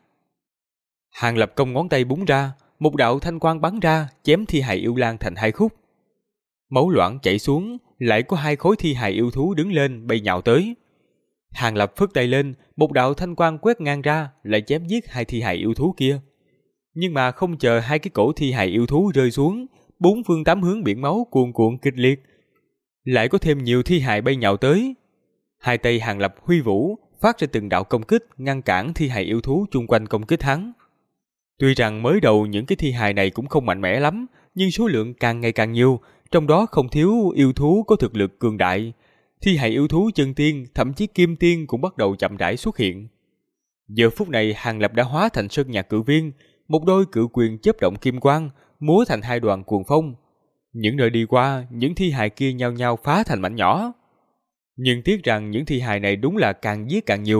Hàng Lập cong ngón tay búng ra, một đạo thanh quang bắn ra, chém thi hài yêu lang thành 2 khúc. Máu loãng chảy xuống, lại có 2 khối thi hài yêu thú đứng lên bay nhào tới. Hàng Lập phất tay lên, một đạo thanh quang quét ngang ra, lại chém giết 2 thi hài yêu thú kia. Nhưng mà không chờ 2 cái cổ thi hài yêu thú rơi xuống, 4 phương 8 hướng biển máu cuồn cuộn kịch liệt, lại có thêm nhiều thi hài bay nhào tới. 2 tay Hàng Lập huy vũ, phát ra từng đạo công kích ngăn cản thi hài yêu thú chung quanh công kích hắn. Tuy rằng mới đầu những cái thi hài này cũng không mạnh mẽ lắm, nhưng số lượng càng ngày càng nhiều, trong đó không thiếu yêu thú có thực lực cường đại. Thi hài yêu thú chân tiên, thậm chí kim tiên cũng bắt đầu chậm rãi xuất hiện. Giờ phút này Hàng Lập đã hóa thành sơn nhạc cự viên, một đôi cự quyền chớp động kim quang, múa thành 2 đoàn cuồng phong. Những nơi đi qua, những thi hài kia nhao nhao phá thành mảnh nhỏ. Nhưng tiếc rằng những thi hài này đúng là càng giết càng nhiều,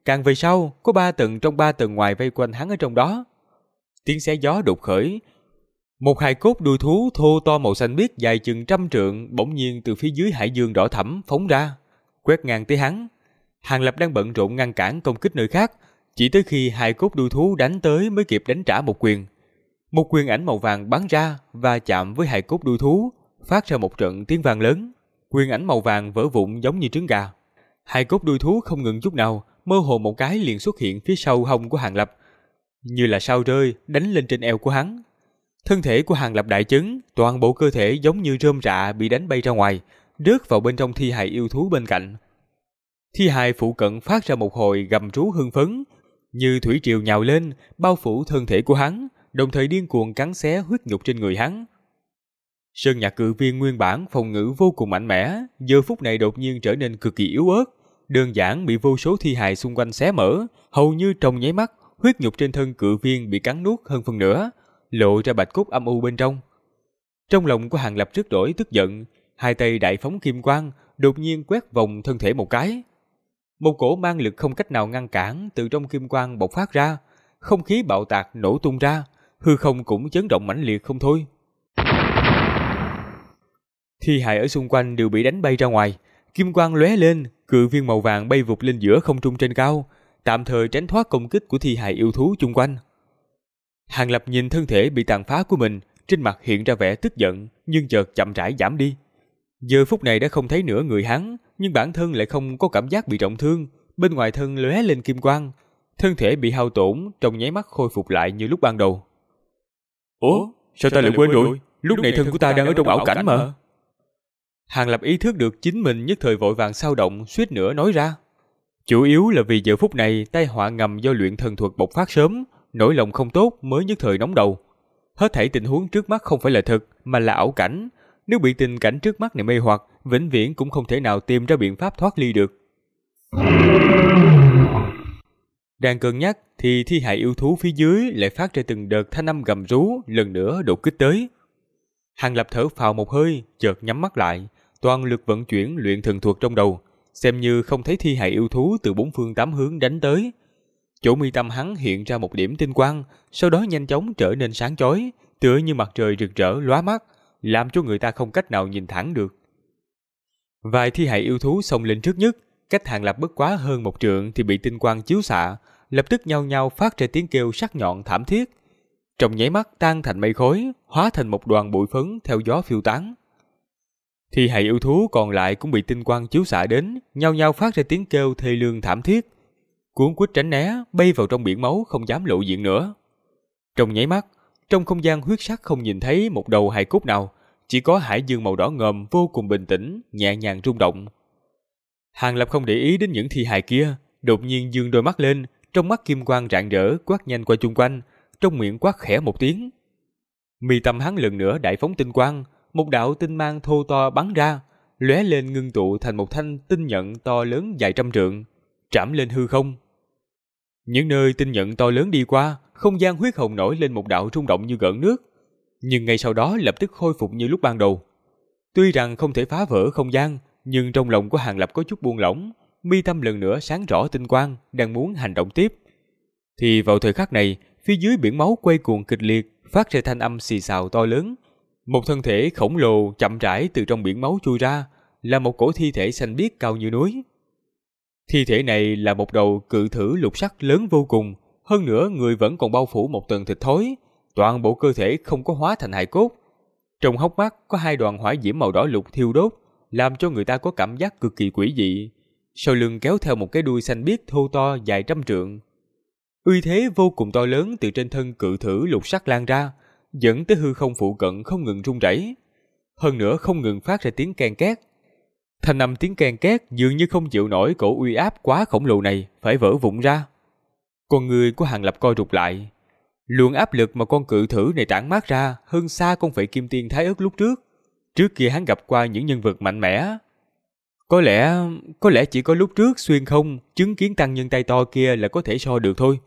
Càng về sau, có 3 tầng trong 3 tầng ngoài vây quanh hắn ở trong đó. Tiếng xé gió đột khởi. Một hài cốt đuôi thú thô to màu xanh biếc dài chừng 100 trượng bỗng nhiên từ phía dưới hải dương đỏ thẫm phóng ra, quét ngang tới hắn. Hàng Lập đang bận rộn ngăn cản công kích nơi khác, chỉ tới khi hài cốt đuôi thú đánh tới mới kịp đánh trả một quyền. Một quyền ảnh màu vàng bắn ra và chạm với hài cốt đuôi thú, phát ra một trận tiếng vang lớn. Quyền ảnh màu vàng vỡ vụn giống như trứng gà. Hài cốt đuôi thú không ngừng chút nào, mơ hồ một cái liền xuất hiện phía sau hông của Hàng Lập, như là sao rơi đánh lên trên eo của hắn. Thân thể của Hàng Lập đại chấn, toàn bộ cơ thể giống như rơm rạ bị đánh bay ra ngoài, rớt vào bên trong thi hài yêu thú bên cạnh. Thi hài phụ cận phát ra một hồi gầm rú hưng phấn, như thủy triều nhào lên, bao phủ thân thể của hắn, đồng thời điên cuồng cắn xé huyết nhục trên người hắn. Sơn Nhạc Cự Viên nguyên bản phòng ngự vô cùng mạnh mẽ, giờ phút này đột nhiên trở nên cực kỳ yếu ớt, đơn giản bị vô số thi hài xung quanh xé mở, hầu như trong nháy mắt, huyết nhục trên thân Cự Viên bị cắn nuốt hơn phân nửa, lộ ra bạch cốt âm u bên trong. Trong lòng của Hàng Lập rất đổi tức giận, hai tay đại phóng kim quang, đột nhiên quét vòng thân thể một cái. Một cổ mang lực không cách nào ngăn cản từ trong kim quang bộc phát ra, không khí bạo tạc nổ tung ra, hư không cũng chấn động mãnh liệt không thôi. Thi hài ở xung quanh đều bị đánh bay ra ngoài, kim quang lóe lên, Cự Viên màu vàng bay vụt lên giữa không trung trên cao, tạm thời tránh thoát công kích của thi hài yêu thú chung quanh. Hàng Lập nhìn thân thể bị tàn phá của mình, trên mặt hiện ra vẻ tức giận, nhưng chợt chậm rãi giảm đi. Giờ phút này đã không thấy nửa người hắn, nhưng bản thân lại không có cảm giác bị trọng thương, bên ngoài thân lóe lên kim quang, thân thể bị hao tổn trong nháy mắt khôi phục lại như lúc ban đầu. Ủa, sao ta lại quên rồi? Lúc này thân của ta đang ở trong ảo cảnh mà. Hàng Lập ý thức được chính mình nhất thời vội vàng xao động, suýt nữa nói ra. Chủ yếu là vì giờ phút này tai họa ngầm do luyện thần thuật bộc phát sớm, nỗi lòng không tốt mới nhất thời nóng đầu. Hết thảy tình huống trước mắt không phải là thật, mà là ảo cảnh. Nếu bị tình cảnh trước mắt này mê hoặc, vĩnh viễn cũng không thể nào tìm ra biện pháp thoát ly được. Đang cân nhắc thì thi hài yêu thú phía dưới lại phát ra từng đợt thanh âm gầm rú, lần nữa đột kích tới. Hàng Lập thở phào một hơi, chợt nhắm mắt lại, toàn lực vận chuyển luyện thần thuật trong đầu, xem như không thấy thi hài yêu thú từ bốn phương tám hướng đánh tới. Chỗ mi tâm hắn hiện ra một điểm tinh quang, sau đó nhanh chóng trở nên sáng chói, tựa như mặt trời rực rỡ lóa mắt, làm cho người ta không cách nào nhìn thẳng được. Vài thi hài yêu thú xông lên trước nhất, cách Hàng Lập bất quá hơn 1 trượng thì bị tinh quang chiếu xạ, lập tức nhao nhao phát ra tiếng kêu sắc nhọn thảm thiết. Trong nháy mắt tan thành mây khói, hóa thành một đoàn bụi phấn theo gió phiêu tán. Thi hài yêu thú còn lại cũng bị tinh quang chiếu xạ đến, nhao nhao phát ra tiếng kêu thê lương thảm thiết, cuốn quýt tránh né, bay vào trong biển máu không dám lộ diện nữa. Trong nháy mắt, trong không gian huyết sắc không nhìn thấy một đầu hài cốt nào, chỉ có hải dương màu đỏ ngòm vô cùng bình tĩnh, nhẹ nhàng rung động. Hàng Lập không để ý đến những thi hài kia, đột nhiên dương đôi mắt lên, trong mắt kim quang rạng rỡ quát nhanh qua chung quanh, trong miệng quát khẽ một tiếng. Mi tâm hắn lần nữa đại phóng tinh quang, một đạo tinh mang thô to bắn ra, lóe lên ngưng tụ thành một thanh tinh nhận to lớn dài 100 trượng, trảm lên hư không. Những nơi tinh nhận to lớn đi qua, không gian huyết hồng nổi lên một đạo rung động như gợn nước, nhưng ngay sau đó lập tức khôi phục như lúc ban đầu. Tuy rằng không thể phá vỡ không gian, nhưng trong lòng của Hàng Lập có chút buông lỏng, mi tâm lần nữa sáng rõ tinh quang, đang muốn hành động tiếp. Thì vào thời khắc này, phía dưới biển máu quay cuồng kịch liệt, phát ra thanh âm xì xào to lớn. Một thân thể khổng lồ chậm rãi từ trong biển máu chui ra, là một cổ thi thể xanh biếc cao như núi. Thi thể này là một đầu cự thử lục sắc lớn vô cùng, hơn nữa người vẫn còn bao phủ một tầng thịt thối, toàn bộ cơ thể không có hóa thành hài cốt. Trong hốc mắt có 2 đoàn hỏa diễm màu đỏ lục thiêu đốt, làm cho người ta có cảm giác cực kỳ quỷ dị. Sau lưng kéo theo một cái đuôi xanh biếc thô to dài 100 trượng. Uy thế vô cùng to lớn từ trên thân cự thử lục sắc lan ra, dẫn tới hư không phụ cận không ngừng rung rẩy, hơn nữa không ngừng phát ra tiếng ken két. Thanh âm tiếng ken két dường như không chịu nổi cổ uy áp quá khổng lồ này, phải vỡ vụn ra. Con người của Hàng Lập co rụt lại. Luồng áp lực mà con cự thử này tản mát ra hơn xa con phệ kim tiên thái ớt lúc trước. Trước kia hắn gặp qua những nhân vật mạnh mẽ. Có lẽ chỉ có lúc trước xuyên không chứng kiến tăng nhân tay to kia là có thể so được thôi.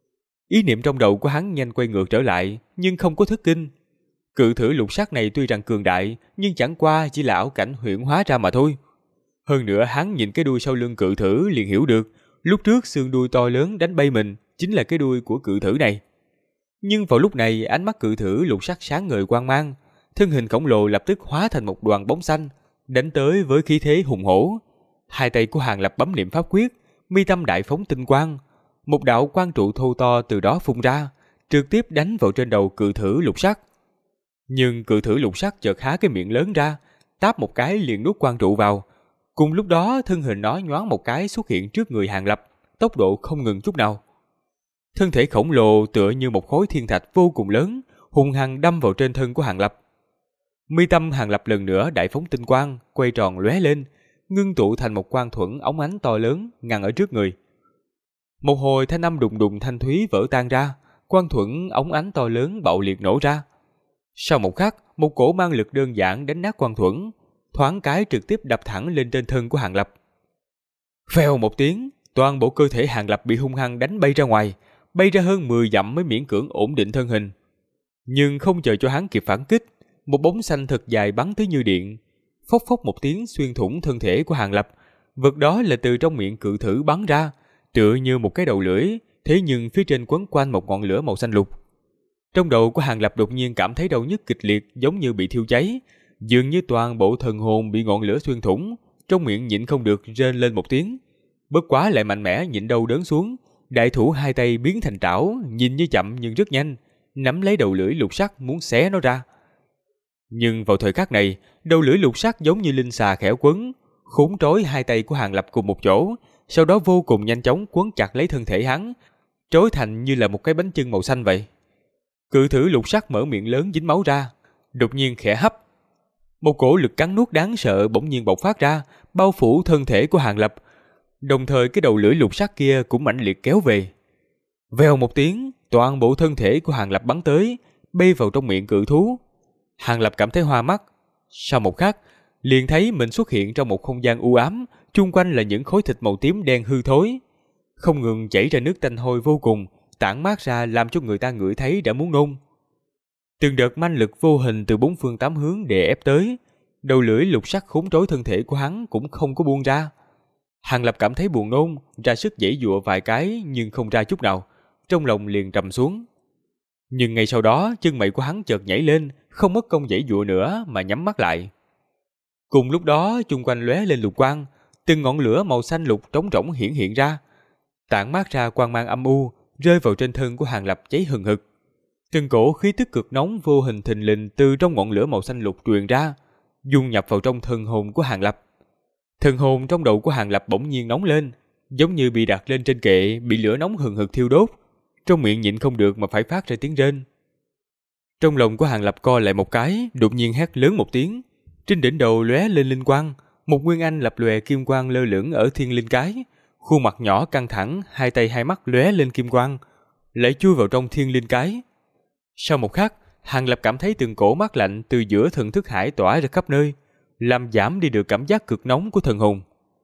Ý niệm trong đầu của hắn nhanh quay ngược trở lại, nhưng không có thất kinh. Cự thử lục sắc này tuy rằng cường đại, nhưng chẳng qua chỉ là ảo cảnh huyễn hóa ra mà thôi. Hơn nữa hắn nhìn cái đuôi sau lưng cự thử liền hiểu được, Lúc trước xương đuôi to lớn đánh bay mình chính là cái đuôi của cự thử này. Nhưng vào lúc này ánh mắt cự thử lục sắc sáng ngời quang mang, thân hình khổng lồ lập tức hóa thành một đoàn bóng xanh, đánh tới với khí thế hùng hổ. Hai tay của Hàng Lập bấm niệm pháp quyết, mi tâm đại phóng tinh quang, một đạo quang trụ thô to từ đó phun ra, trực tiếp đánh vào trên đầu cự thử lục sắc. Nhưng cự thử lục sắc chợt há cái miệng lớn ra, táp một cái liền nuốt quang trụ vào. Cùng lúc đó thân hình nó nhoáng một cái xuất hiện trước người Hàng Lập, tốc độ không ngừng chút nào. Thân thể khổng lồ tựa như một khối thiên thạch vô cùng lớn, hung hăng đâm vào trên thân của Hàng Lập. Mi tâm Hàng Lập lần nữa đại phóng tinh quang, quay tròn lóe lên, ngưng tụ thành một quang thuẫn óng ánh to lớn ngăn ở trước người. Một hồi thanh âm đùng đùng thanh thúy vỡ tan ra, quang thuẫn óng ánh to lớn bạo liệt nổ ra. Sau một khắc, một cổ mang lực đơn giản đánh nát quang thuẫn, thoáng cái trực tiếp đập thẳng lên trên thân của Hàng Lập. Vèo một tiếng, toàn bộ cơ thể Hàng Lập bị hung hăng đánh bay ra ngoài, bay ra hơn 10 dặm mới miễn cưỡng ổn định thân hình. Nhưng không chờ cho hắn kịp phản kích, một bóng xanh thật dài bắn tới như điện, phốc phốc một tiếng xuyên thủng thân thể của Hàng Lập. Vật đó là từ trong miệng cự thử bắn ra, tựa như một cái đầu lưỡi, thế nhưng phía trên quấn quanh một ngọn lửa màu xanh lục. Trong đầu của Hàng Lập đột nhiên cảm thấy đau nhức kịch liệt, giống như bị thiêu cháy, dường như toàn bộ thần hồn bị ngọn lửa xuyên thủng, trong miệng nhịn không được rên lên một tiếng. Bất quá lại mạnh mẽ nhịn đau đớn xuống, đại thủ hai tay biến thành trảo, nhìn như chậm nhưng rất nhanh, nắm lấy đầu lưỡi lục sắc muốn xé nó ra. Nhưng vào thời khắc này, đầu lưỡi lục sắc giống như linh xà khẽ quấn, khốn trói hai tay của Hàng Lập cùng một chỗ, sau đó vô cùng nhanh chóng quấn chặt lấy thân thể hắn, trói thành như là một cái bánh chưng màu xanh vậy. Cự thử lục sắc mở miệng lớn dính máu ra, đột nhiên khẽ hấp. Một cổ lực cắn nuốt đáng sợ bỗng nhiên bộc phát ra, bao phủ thân thể của Hàng Lập. Đồng thời cái đầu lưỡi lục sắc kia cũng mãnh liệt kéo về. Vèo một tiếng, toàn bộ thân thể của Hàng Lập bắn tới, bay vào trong miệng cự thú. Hàng Lập cảm thấy hoa mắt. Sau một khắc, liền thấy mình xuất hiện trong một không gian u ám, chung quanh là những khối thịt màu tím đen hư thối, không ngừng chảy ra nước tanh hôi vô cùng, tản mát ra làm cho người ta ngửi thấy đã muốn nôn. Từng đợt manh lực vô hình từ bốn phương tám hướng đè ép tới, đầu lưỡi lục sắc khốn trói thân thể của hắn cũng không có buông ra. Hàng Lập cảm thấy buồn nôn, ra sức giãy giụa vài cái nhưng không ra chút nào, trong lòng liền trầm xuống. Nhưng ngay sau đó chân mày của hắn chợt nhảy lên, không mất công giãy giụa nữa mà nhắm mắt lại. Cùng lúc đó chung quanh lóe lên lục quang, từng ngọn lửa màu xanh lục trống rỗng hiện ra, tản mát ra quang mang âm u, rơi vào trên thân của Hàng Lập cháy hừng hực. Từng cổ khí tức cực nóng vô hình thình lình từ trong ngọn lửa màu xanh lục truyền ra, dung nhập vào trong thần hồn của Hàng Lập. Thần hồn trong đầu của Hàng Lập bỗng nhiên nóng lên, giống như bị đặt lên trên kệ, bị lửa nóng hừng hực thiêu đốt, trong miệng nhịn không được mà phải phát ra tiếng rên. Trong lòng của Hàng Lập co lại một cái, đột nhiên hét lớn một tiếng, trên đỉnh đầu lóe lên linh quang, một nguyên anh lập lòe kim quang lơ lửng ở thiên linh cái, khuôn mặt nhỏ căng thẳng, hai tay hai mắt lóe lên kim quang, lại chui vào trong thiên linh cái. Sau một khắc, Hàng Lập cảm thấy từng cổ mát lạnh từ giữa thần thức hải tỏa ra khắp nơi, làm giảm đi được cảm giác cực nóng của thần hồn.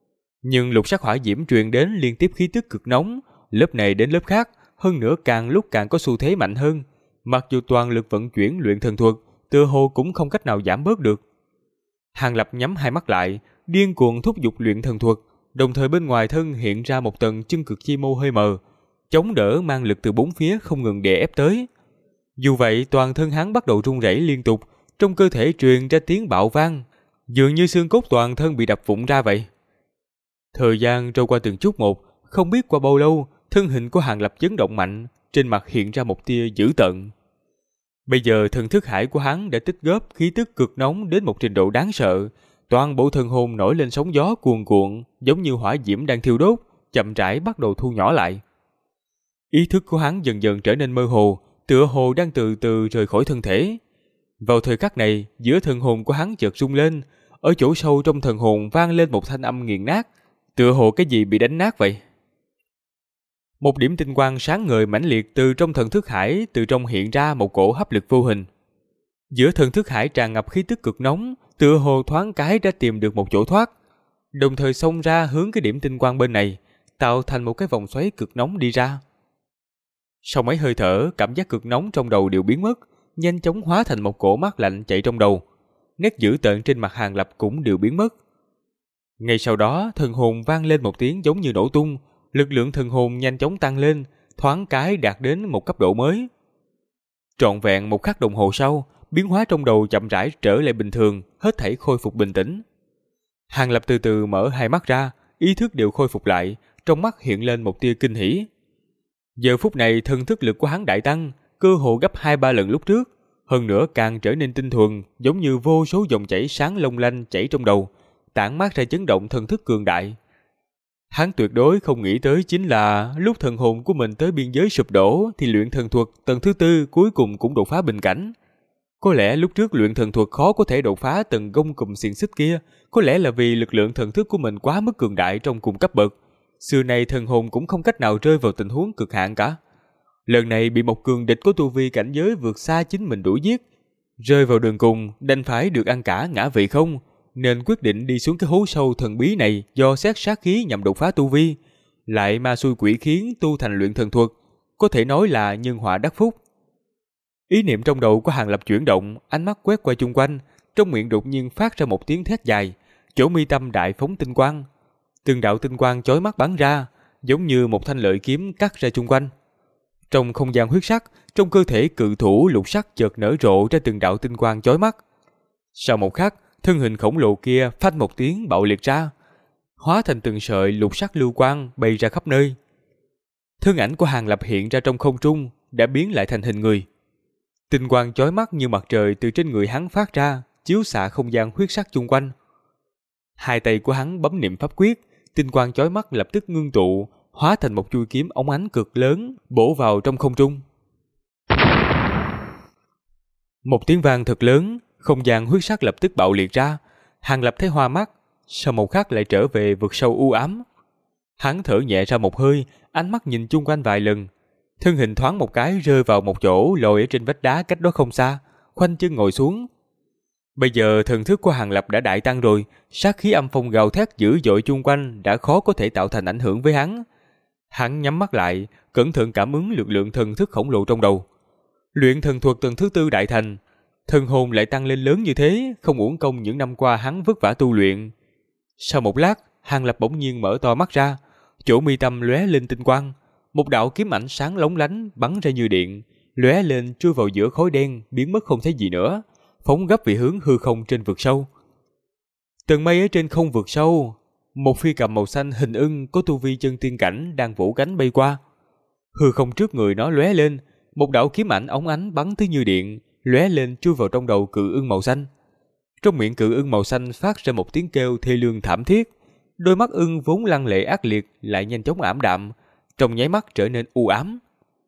Nhưng lục sắc hỏa diễm truyền đến liên tiếp khí tức cực nóng, lớp này đến lớp khác, hơn nữa càng lúc càng có xu thế mạnh hơn. Mặc dù toàn lực vận chuyển luyện thần thuật, tựa hồ cũng không cách nào giảm bớt được. Hàng Lập nhắm hai mắt lại, điên cuồng thúc giục luyện thần thuật, đồng thời bên ngoài thân hiện ra một tầng chân cực chi mô hơi mờ, chống đỡ mang lực từ bốn phía không ngừng đè ép tới. Dù vậy, toàn thân hắn bắt đầu run rẩy liên tục, trong cơ thể truyền ra tiếng bạo vang, dường như xương cốt toàn thân bị đập vụn ra vậy. Thời gian trôi qua từng chút một, không biết qua bao lâu, thân hình của Hàng Lập chấn động mạnh, trên mặt hiện ra một tia dữ tợn. Bây giờ thần thức hải của hắn đã tích góp khí tức cực nóng đến một trình độ đáng sợ, toàn bộ thần hồn nổi lên sóng gió cuồn cuộn, giống như hỏa diễm đang thiêu đốt, chậm rãi bắt đầu thu nhỏ lại. Ý thức của hắn dần dần trở nên mơ hồ, tựa hồ đang từ từ rời khỏi thân thể. Vào thời khắc này, giữa thần hồn của hắn chợt rung lên, ở chỗ sâu trong thần hồn vang lên một thanh âm nghiền nát, tựa hồ cái gì bị đánh nát vậy. Một điểm tinh quang sáng ngời mãnh liệt từ trong thần thức hải, từ trong hiện ra một cổ hấp lực vô hình. Giữa thần thức hải tràn ngập khí tức cực nóng, tựa hồ thoáng cái đã tìm được một chỗ thoát, đồng thời xông ra hướng cái điểm tinh quang bên này, tạo thành một cái vòng xoáy cực nóng đi ra. Sau mấy hơi thở, cảm giác cực nóng trong đầu đều biến mất, nhanh chóng hóa thành một cổ mát lạnh chạy trong đầu. Nét dữ tợn trên mặt Hàng Lập cũng đều biến mất. Ngay sau đó, thần hồn vang lên một tiếng giống như nổ tung, lực lượng thần hồn nhanh chóng tăng lên, thoáng cái đạt đến một cấp độ mới. Trọn vẹn một khắc đồng hồ sau, biến hóa trong đầu chậm rãi trở lại bình thường, hết thảy khôi phục bình tĩnh. Hàng Lập từ từ mở hai mắt ra, ý thức đều khôi phục lại, trong mắt hiện lên một tia kinh hỉ. Giờ phút này thần thức lực của hắn đại tăng, cơ hồ gấp 2-3 lần lúc trước, hơn nữa càng trở nên tinh thuần, giống như vô số dòng chảy sáng long lanh chảy trong đầu, tản mát ra chấn động thần thức cường đại. Hắn tuyệt đối không nghĩ tới chính là lúc thần hồn của mình tới biên giới sụp đổ thì luyện thần thuật tầng thứ 4 cuối cùng cũng đột phá bình cảnh. Có lẽ lúc trước luyện thần thuật khó có thể đột phá tầng gông cùm xiềng xích kia, có lẽ là vì lực lượng thần thức của mình quá mức cường đại trong cùng cấp bậc. Xưa nay thần hồn cũng không cách nào rơi vào tình huống cực hạn cả. Lần này bị một cường địch có tu vi cảnh giới vượt xa chính mình đuổi giết, rơi vào đường cùng đành phải được ăn cả ngã vị không, nên quyết định đi xuống cái hố sâu thần bí này do xét sát khí nhằm đột phá tu vi, lại ma xui quỷ khiến tu thành luyện thần thuật, có thể nói là nhân họa đắc phúc. Ý niệm trong đầu của Hàng Lập chuyển động, ánh mắt quét qua chung quanh, trong miệng đột nhiên phát ra một tiếng thét dài, chỗ mi tâm đại phóng tinh quang. Từng đạo tinh quang chói mắt bắn ra, giống như một thanh lợi kiếm cắt ra chung quanh. Trong không gian huyết sắc, trong cơ thể cự thủ lục sắc chợt nở rộ ra từng đạo tinh quang chói mắt. Sau một khắc, thân hình khổng lồ kia phanh một tiếng bạo liệt ra, hóa thành từng sợi lục sắc lưu quang bay ra khắp nơi. Thân ảnh của Hàng Lập hiện ra trong không trung, đã biến lại thành hình người. Tinh quang chói mắt như mặt trời từ trên người hắn phát ra, chiếu xạ không gian huyết sắc chung quanh. Hai tay của hắn bấm niệm pháp quyết, tinh quang chói mắt lập tức ngưng tụ, hóa thành một chuôi kiếm óng ánh cực lớn, bổ vào trong không trung. Một tiếng vang thật lớn, không gian huyết sắc lập tức bạo liệt ra. Hàng Lập thấy hoa mắt, sau một khắc lại trở về vực sâu u ám. Hắn thở nhẹ ra một hơi, ánh mắt nhìn chung quanh vài lần, thân hình thoáng một cái rơi vào một chỗ lồi ở trên vách đá cách đó không xa, khoanh chân ngồi xuống. Bây giờ thần thức của Hàng Lập đã đại tăng rồi, sát khí âm phong gào thét dữ dội chung quanh đã khó có thể tạo thành ảnh hưởng với hắn. Hắn nhắm mắt lại, cẩn thận cảm ứng lực lượng thần thức khổng lồ trong đầu. Luyện thần thuật tầng thứ 4 đại thành, thần hồn lại tăng lên lớn như thế, không uổng công những năm qua hắn vất vả tu luyện. Sau một lát, Hàng Lập bỗng nhiên mở to mắt ra, chỗ mi tâm lóe lên tinh quang, một đạo kiếm ảnh sáng lóng lánh bắn ra như điện, lóe lên chui vào giữa khói đen, biến mất không thấy gì nữa, phóng gấp về hướng hư không trên vực sâu. Tầng mây ở trên không vực sâu, một phi cầm màu xanh hình ưng có tu vi chân tiên cảnh đang vỗ cánh bay qua. Hư không trước người nó lóe lên, một đạo kiếm ảnh óng ánh bắn tới như điện, lóe lên chui vào trong đầu cự ưng màu xanh. Trong miệng cự ưng màu xanh phát ra một tiếng kêu thê lương thảm thiết, đôi mắt ưng vốn lăng lệ ác liệt lại nhanh chóng ảm đạm, trong nháy mắt trở nên u ám.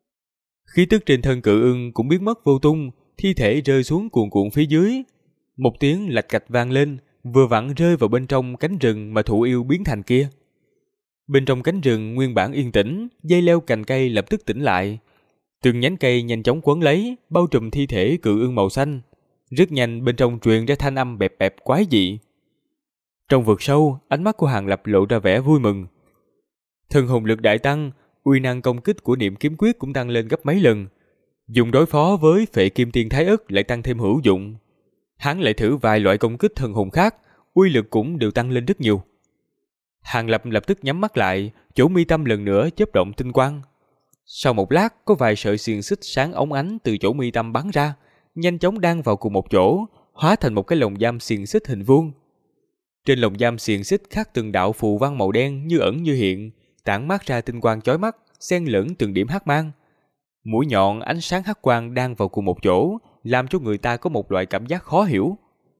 Khí tức trên thân cự ưng cũng biến mất vô tung, thi thể rơi xuống cuồn cuộn phía dưới. Một tiếng lạch cạch vang lên, vừa vặn rơi vào bên trong cánh rừng mà thụ yêu biến thành kia. Bên trong cánh rừng nguyên bản yên tĩnh, dây leo cành cây lập tức tỉnh lại. Từng nhánh cây nhanh chóng quấn lấy, bao trùm thi thể cự ưng màu xanh. Rất nhanh bên trong truyền ra thanh âm bẹp bẹp quái dị. Trong vực sâu, ánh mắt của Hàng Lập lộ ra vẻ vui mừng. Thần hồn lực đại tăng, uy năng công kích của niệm kiếm quyết cũng tăng lên gấp mấy lần. Dùng đối phó với phệ kim tiên thái ức lại tăng thêm hữu dụng. Hắn lại thử vài loại công kích thần hồn khác, uy lực cũng đều tăng lên rất nhiều. Hàng Lập lập tức nhắm mắt lại, chỗ mi tâm lần nữa chớp động tinh quang. Sau một lát, có vài sợi xiềng xích sáng óng ánh từ chỗ mi tâm bắn ra, nhanh chóng đan vào cùng một chỗ, hóa thành một cái lồng giam xiềng xích hình vuông. Trên lồng giam xiềng xích khắc từng đạo phù văn màu đen như ẩn như hiện, tản mát ra tinh quang chói mắt, xen lẫn từng điểm hắc mang. Mũi nhọn ánh sáng hắc quang đan vào cùng một chỗ, làm cho người ta có một loại cảm giác khó hiểu.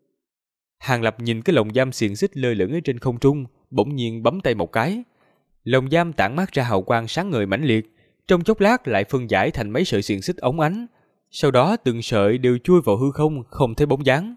Hàng Lập nhìn cái lồng giam xiềng xích lơ lửng ở trên không trung, bỗng nhiên bấm tay một cái. Lồng giam tản mát ra hào quang sáng ngời mãnh liệt, trong chốc lát lại phân giải thành mấy sợi xiềng xích óng ánh. Sau đó từng sợi đều chui vào hư không, không thấy bóng dáng.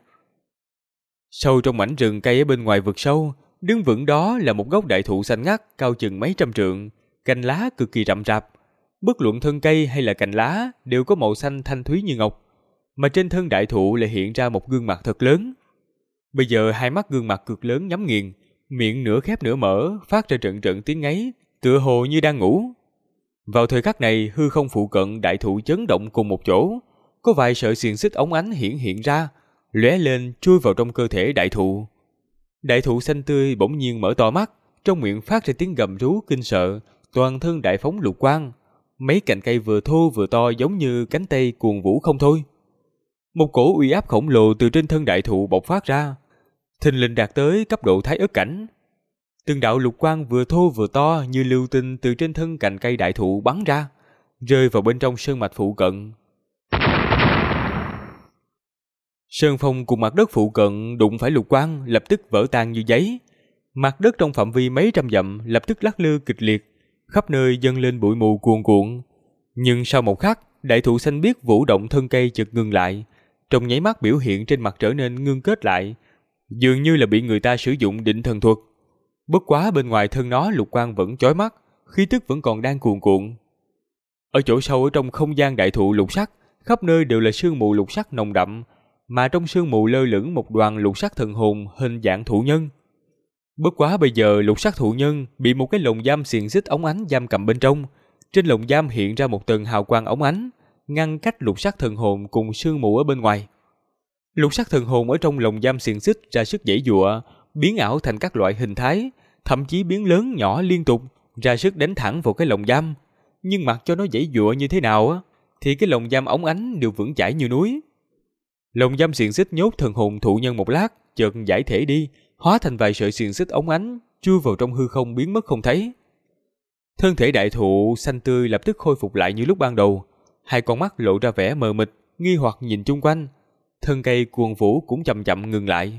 Sâu trong mảnh rừng cây ở bên ngoài vực sâu, đứng vững đó là một gốc đại thụ xanh ngắt cao chừng mấy trăm trượng, cành lá cực kỳ rậm rạp. Bất luận thân cây hay là cành lá đều có màu xanh thanh thúy như ngọc, mà trên thân đại thụ lại hiện ra một gương mặt thật lớn. Bây giờ hai mắt gương mặt cực lớn nhắm nghiền, miệng nửa khép nửa mở, phát ra trận trận tiếng ngáy, tựa hồ như đang ngủ. Vào thời khắc này, hư không phụ cận đại thụ chấn động cùng một chỗ, có vài sợi xiềng xích óng ánh hiện ra, lóe lên chui vào trong cơ thể đại thụ. Đại thụ xanh tươi bỗng nhiên mở to mắt, trong miệng phát ra tiếng gầm rú kinh sợ, toàn thân đại phóng lục quang, mấy cành cây vừa thô vừa to giống như cánh tay cuồng vũ không thôi. Một cổ uy áp khổng lồ từ trên thân đại thụ bộc phát ra, thình lình đạt tới cấp độ thái ớt cảnh. Từng đạo lục quang vừa thô vừa to như lưu tinh từ trên thân cành cây đại thụ bắn ra, rơi vào bên trong sơn mạch phụ cận. Sơn phong cùng mặt đất phụ cận đụng phải lục quang lập tức vỡ tan như giấy. Mặt đất trong phạm vi mấy trăm dặm lập tức lắc lư kịch liệt, khắp nơi dâng lên bụi mù cuồn cuộn. Nhưng sau một khắc, đại thụ xanh biếc vũ động thân cây chợt ngừng lại, trong nháy mắt biểu hiện trên mặt trở nên ngưng kết lại, dường như là bị người ta sử dụng định thần thuật. Bất quá bên ngoài thân nó lục quang vẫn chói mắt, khí tức vẫn còn đang cuồn cuộn. Ở chỗ sâu ở trong không gian đại thụ lục sắc, khắp nơi đều là sương mù lục sắc nồng đậm, mà trong sương mù lơ lửng một đoàn lục sắc thần hồn hình dạng thụ nhân. Bất quá bây giờ lục sắc thụ nhân bị một cái lồng giam xiềng xích óng ánh giam cầm bên trong, trên lồng giam hiện ra một tầng hào quang óng ánh, ngăn cách lục sắc thần hồn cùng sương mù ở bên ngoài. Lục sắc thần hồn ở trong lồng giam xiềng xích ra sức giãy giụa, biến ảo thành các loại hình thái, thậm chí biến lớn nhỏ liên tục, ra sức đánh thẳng vào cái lồng giam. Nhưng mặc cho nó giãy giụa như thế nào thì cái lồng giam óng ánh đều vững chãi như núi. Lồng giam xiềng xích nhốt thần hồn thụ nhân một lát, chợt giải thể đi, hóa thành vài sợi xiềng xích óng ánh, chui vào trong hư không biến mất không thấy. Thân thể đại thụ xanh tươi lập tức khôi phục lại như lúc ban đầu, hai con mắt lộ ra vẻ mờ mịt, nghi hoặc nhìn chung quanh. Thân cây cuồng vũ cũng chậm chậm ngừng lại.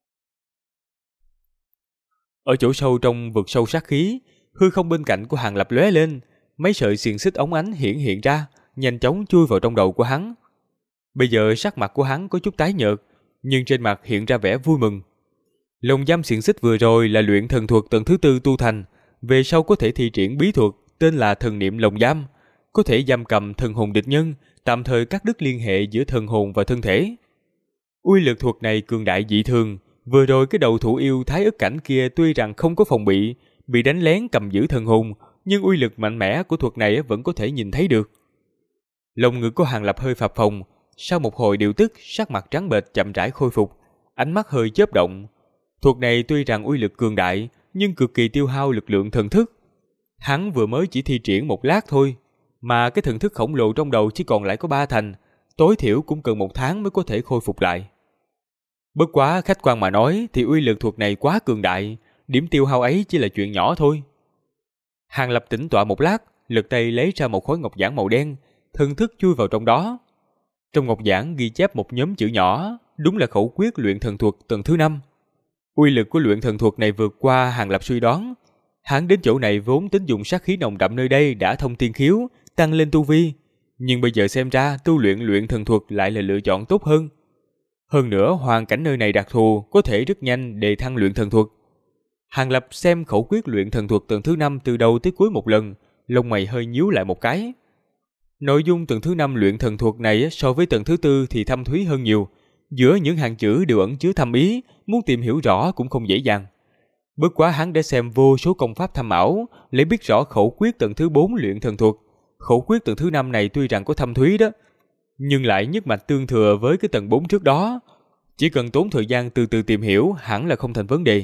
Ở chỗ sâu trong vực sâu sát khí, hư không bên cạnh của Hàng Lập lóe lên, mấy sợi xiềng xích óng ánh hiện ra, nhanh chóng chui vào trong đầu của hắn. Bây giờ sắc mặt của hắn có chút tái nhợt, nhưng trên mặt hiện ra vẻ vui mừng. Lồng giam xiềng xích vừa rồi là luyện thần thuật tầng thứ 4 tu thành, về sau có thể thi triển bí thuật tên là thần niệm lồng giam, có thể giam cầm thần hồn địch nhân, tạm thời cắt đứt liên hệ giữa thần hồn và thân thể. Uy lực thuật này cường đại dị thường, vừa rồi cái đầu thủ yêu thái ức cảnh kia tuy rằng không có phòng bị đánh lén cầm giữ thần hồn, nhưng uy lực mạnh mẽ của thuật này vẫn có thể nhìn thấy được. Lồng ngực của Hàng Lập hơi phập phồng, sau một hồi điều tức, sắc mặt trắng bệch chậm rãi khôi phục, ánh mắt hơi chớp động. Thuật này tuy rằng uy lực cường đại, nhưng cực kỳ tiêu hao lực lượng thần thức. Hắn vừa mới chỉ thi triển một lát thôi, mà cái thần thức khổng lồ trong đầu chỉ còn lại có 3 thành, tối thiểu cũng cần 1 tháng mới có thể khôi phục lại. Bất quá khách quan mà nói thì uy lực thuật này quá cường đại, điểm tiêu hao ấy chỉ là chuyện nhỏ thôi. Hàng Lập tĩnh tọa một lát, lật tay lấy ra một khối ngọc giản màu đen, thần thức chui vào trong đó. Trong ngọc giản ghi chép một nhóm chữ nhỏ, đúng là khẩu quyết luyện thần thuật tầng thứ 5. Uy lực của luyện thần thuật này vượt qua Hàng Lập suy đoán. Hắn đến chỗ này vốn tính dùng sát khí nồng đậm nơi đây đã thông tiên khiếu, tăng lên tu vi, nhưng bây giờ xem ra tu luyện thần thuật lại là lựa chọn tốt hơn. Hơn nữa hoàn cảnh nơi này đặc thù, có thể rất nhanh đề thăng luyện thần thuật. Hàng Lập xem khẩu quyết luyện thần thuật tầng thứ 5 từ đầu tới cuối một lần, lông mày hơi nhíu lại một cái. Nội dung tầng thứ 5 luyện thần thuật này so với tầng thứ 4 thì thâm thúy hơn nhiều, giữa những hàng chữ đều ẩn chứa thâm ý, muốn tìm hiểu rõ cũng không dễ dàng. Bất quá hắn đã xem vô số công pháp thâm ảo, lấy biết rõ khẩu quyết tầng thứ 4 luyện thần thuật. Khẩu quyết tầng thứ 5 này tuy rằng có thâm thúy đó, nhưng lại nhất mạch tương thừa với cái tầng 4 trước đó. Chỉ cần tốn thời gian từ từ tìm hiểu hẳn là không thành vấn đề.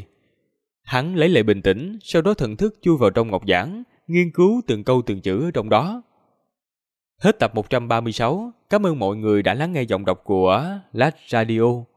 Hắn lấy lại bình tĩnh, sau đó thần thức chui vào trong ngọc giản, nghiên cứu từng câu từng chữ ở trong đó. Hết tập 136, cảm ơn mọi người đã lắng nghe giọng đọc của Last Radio.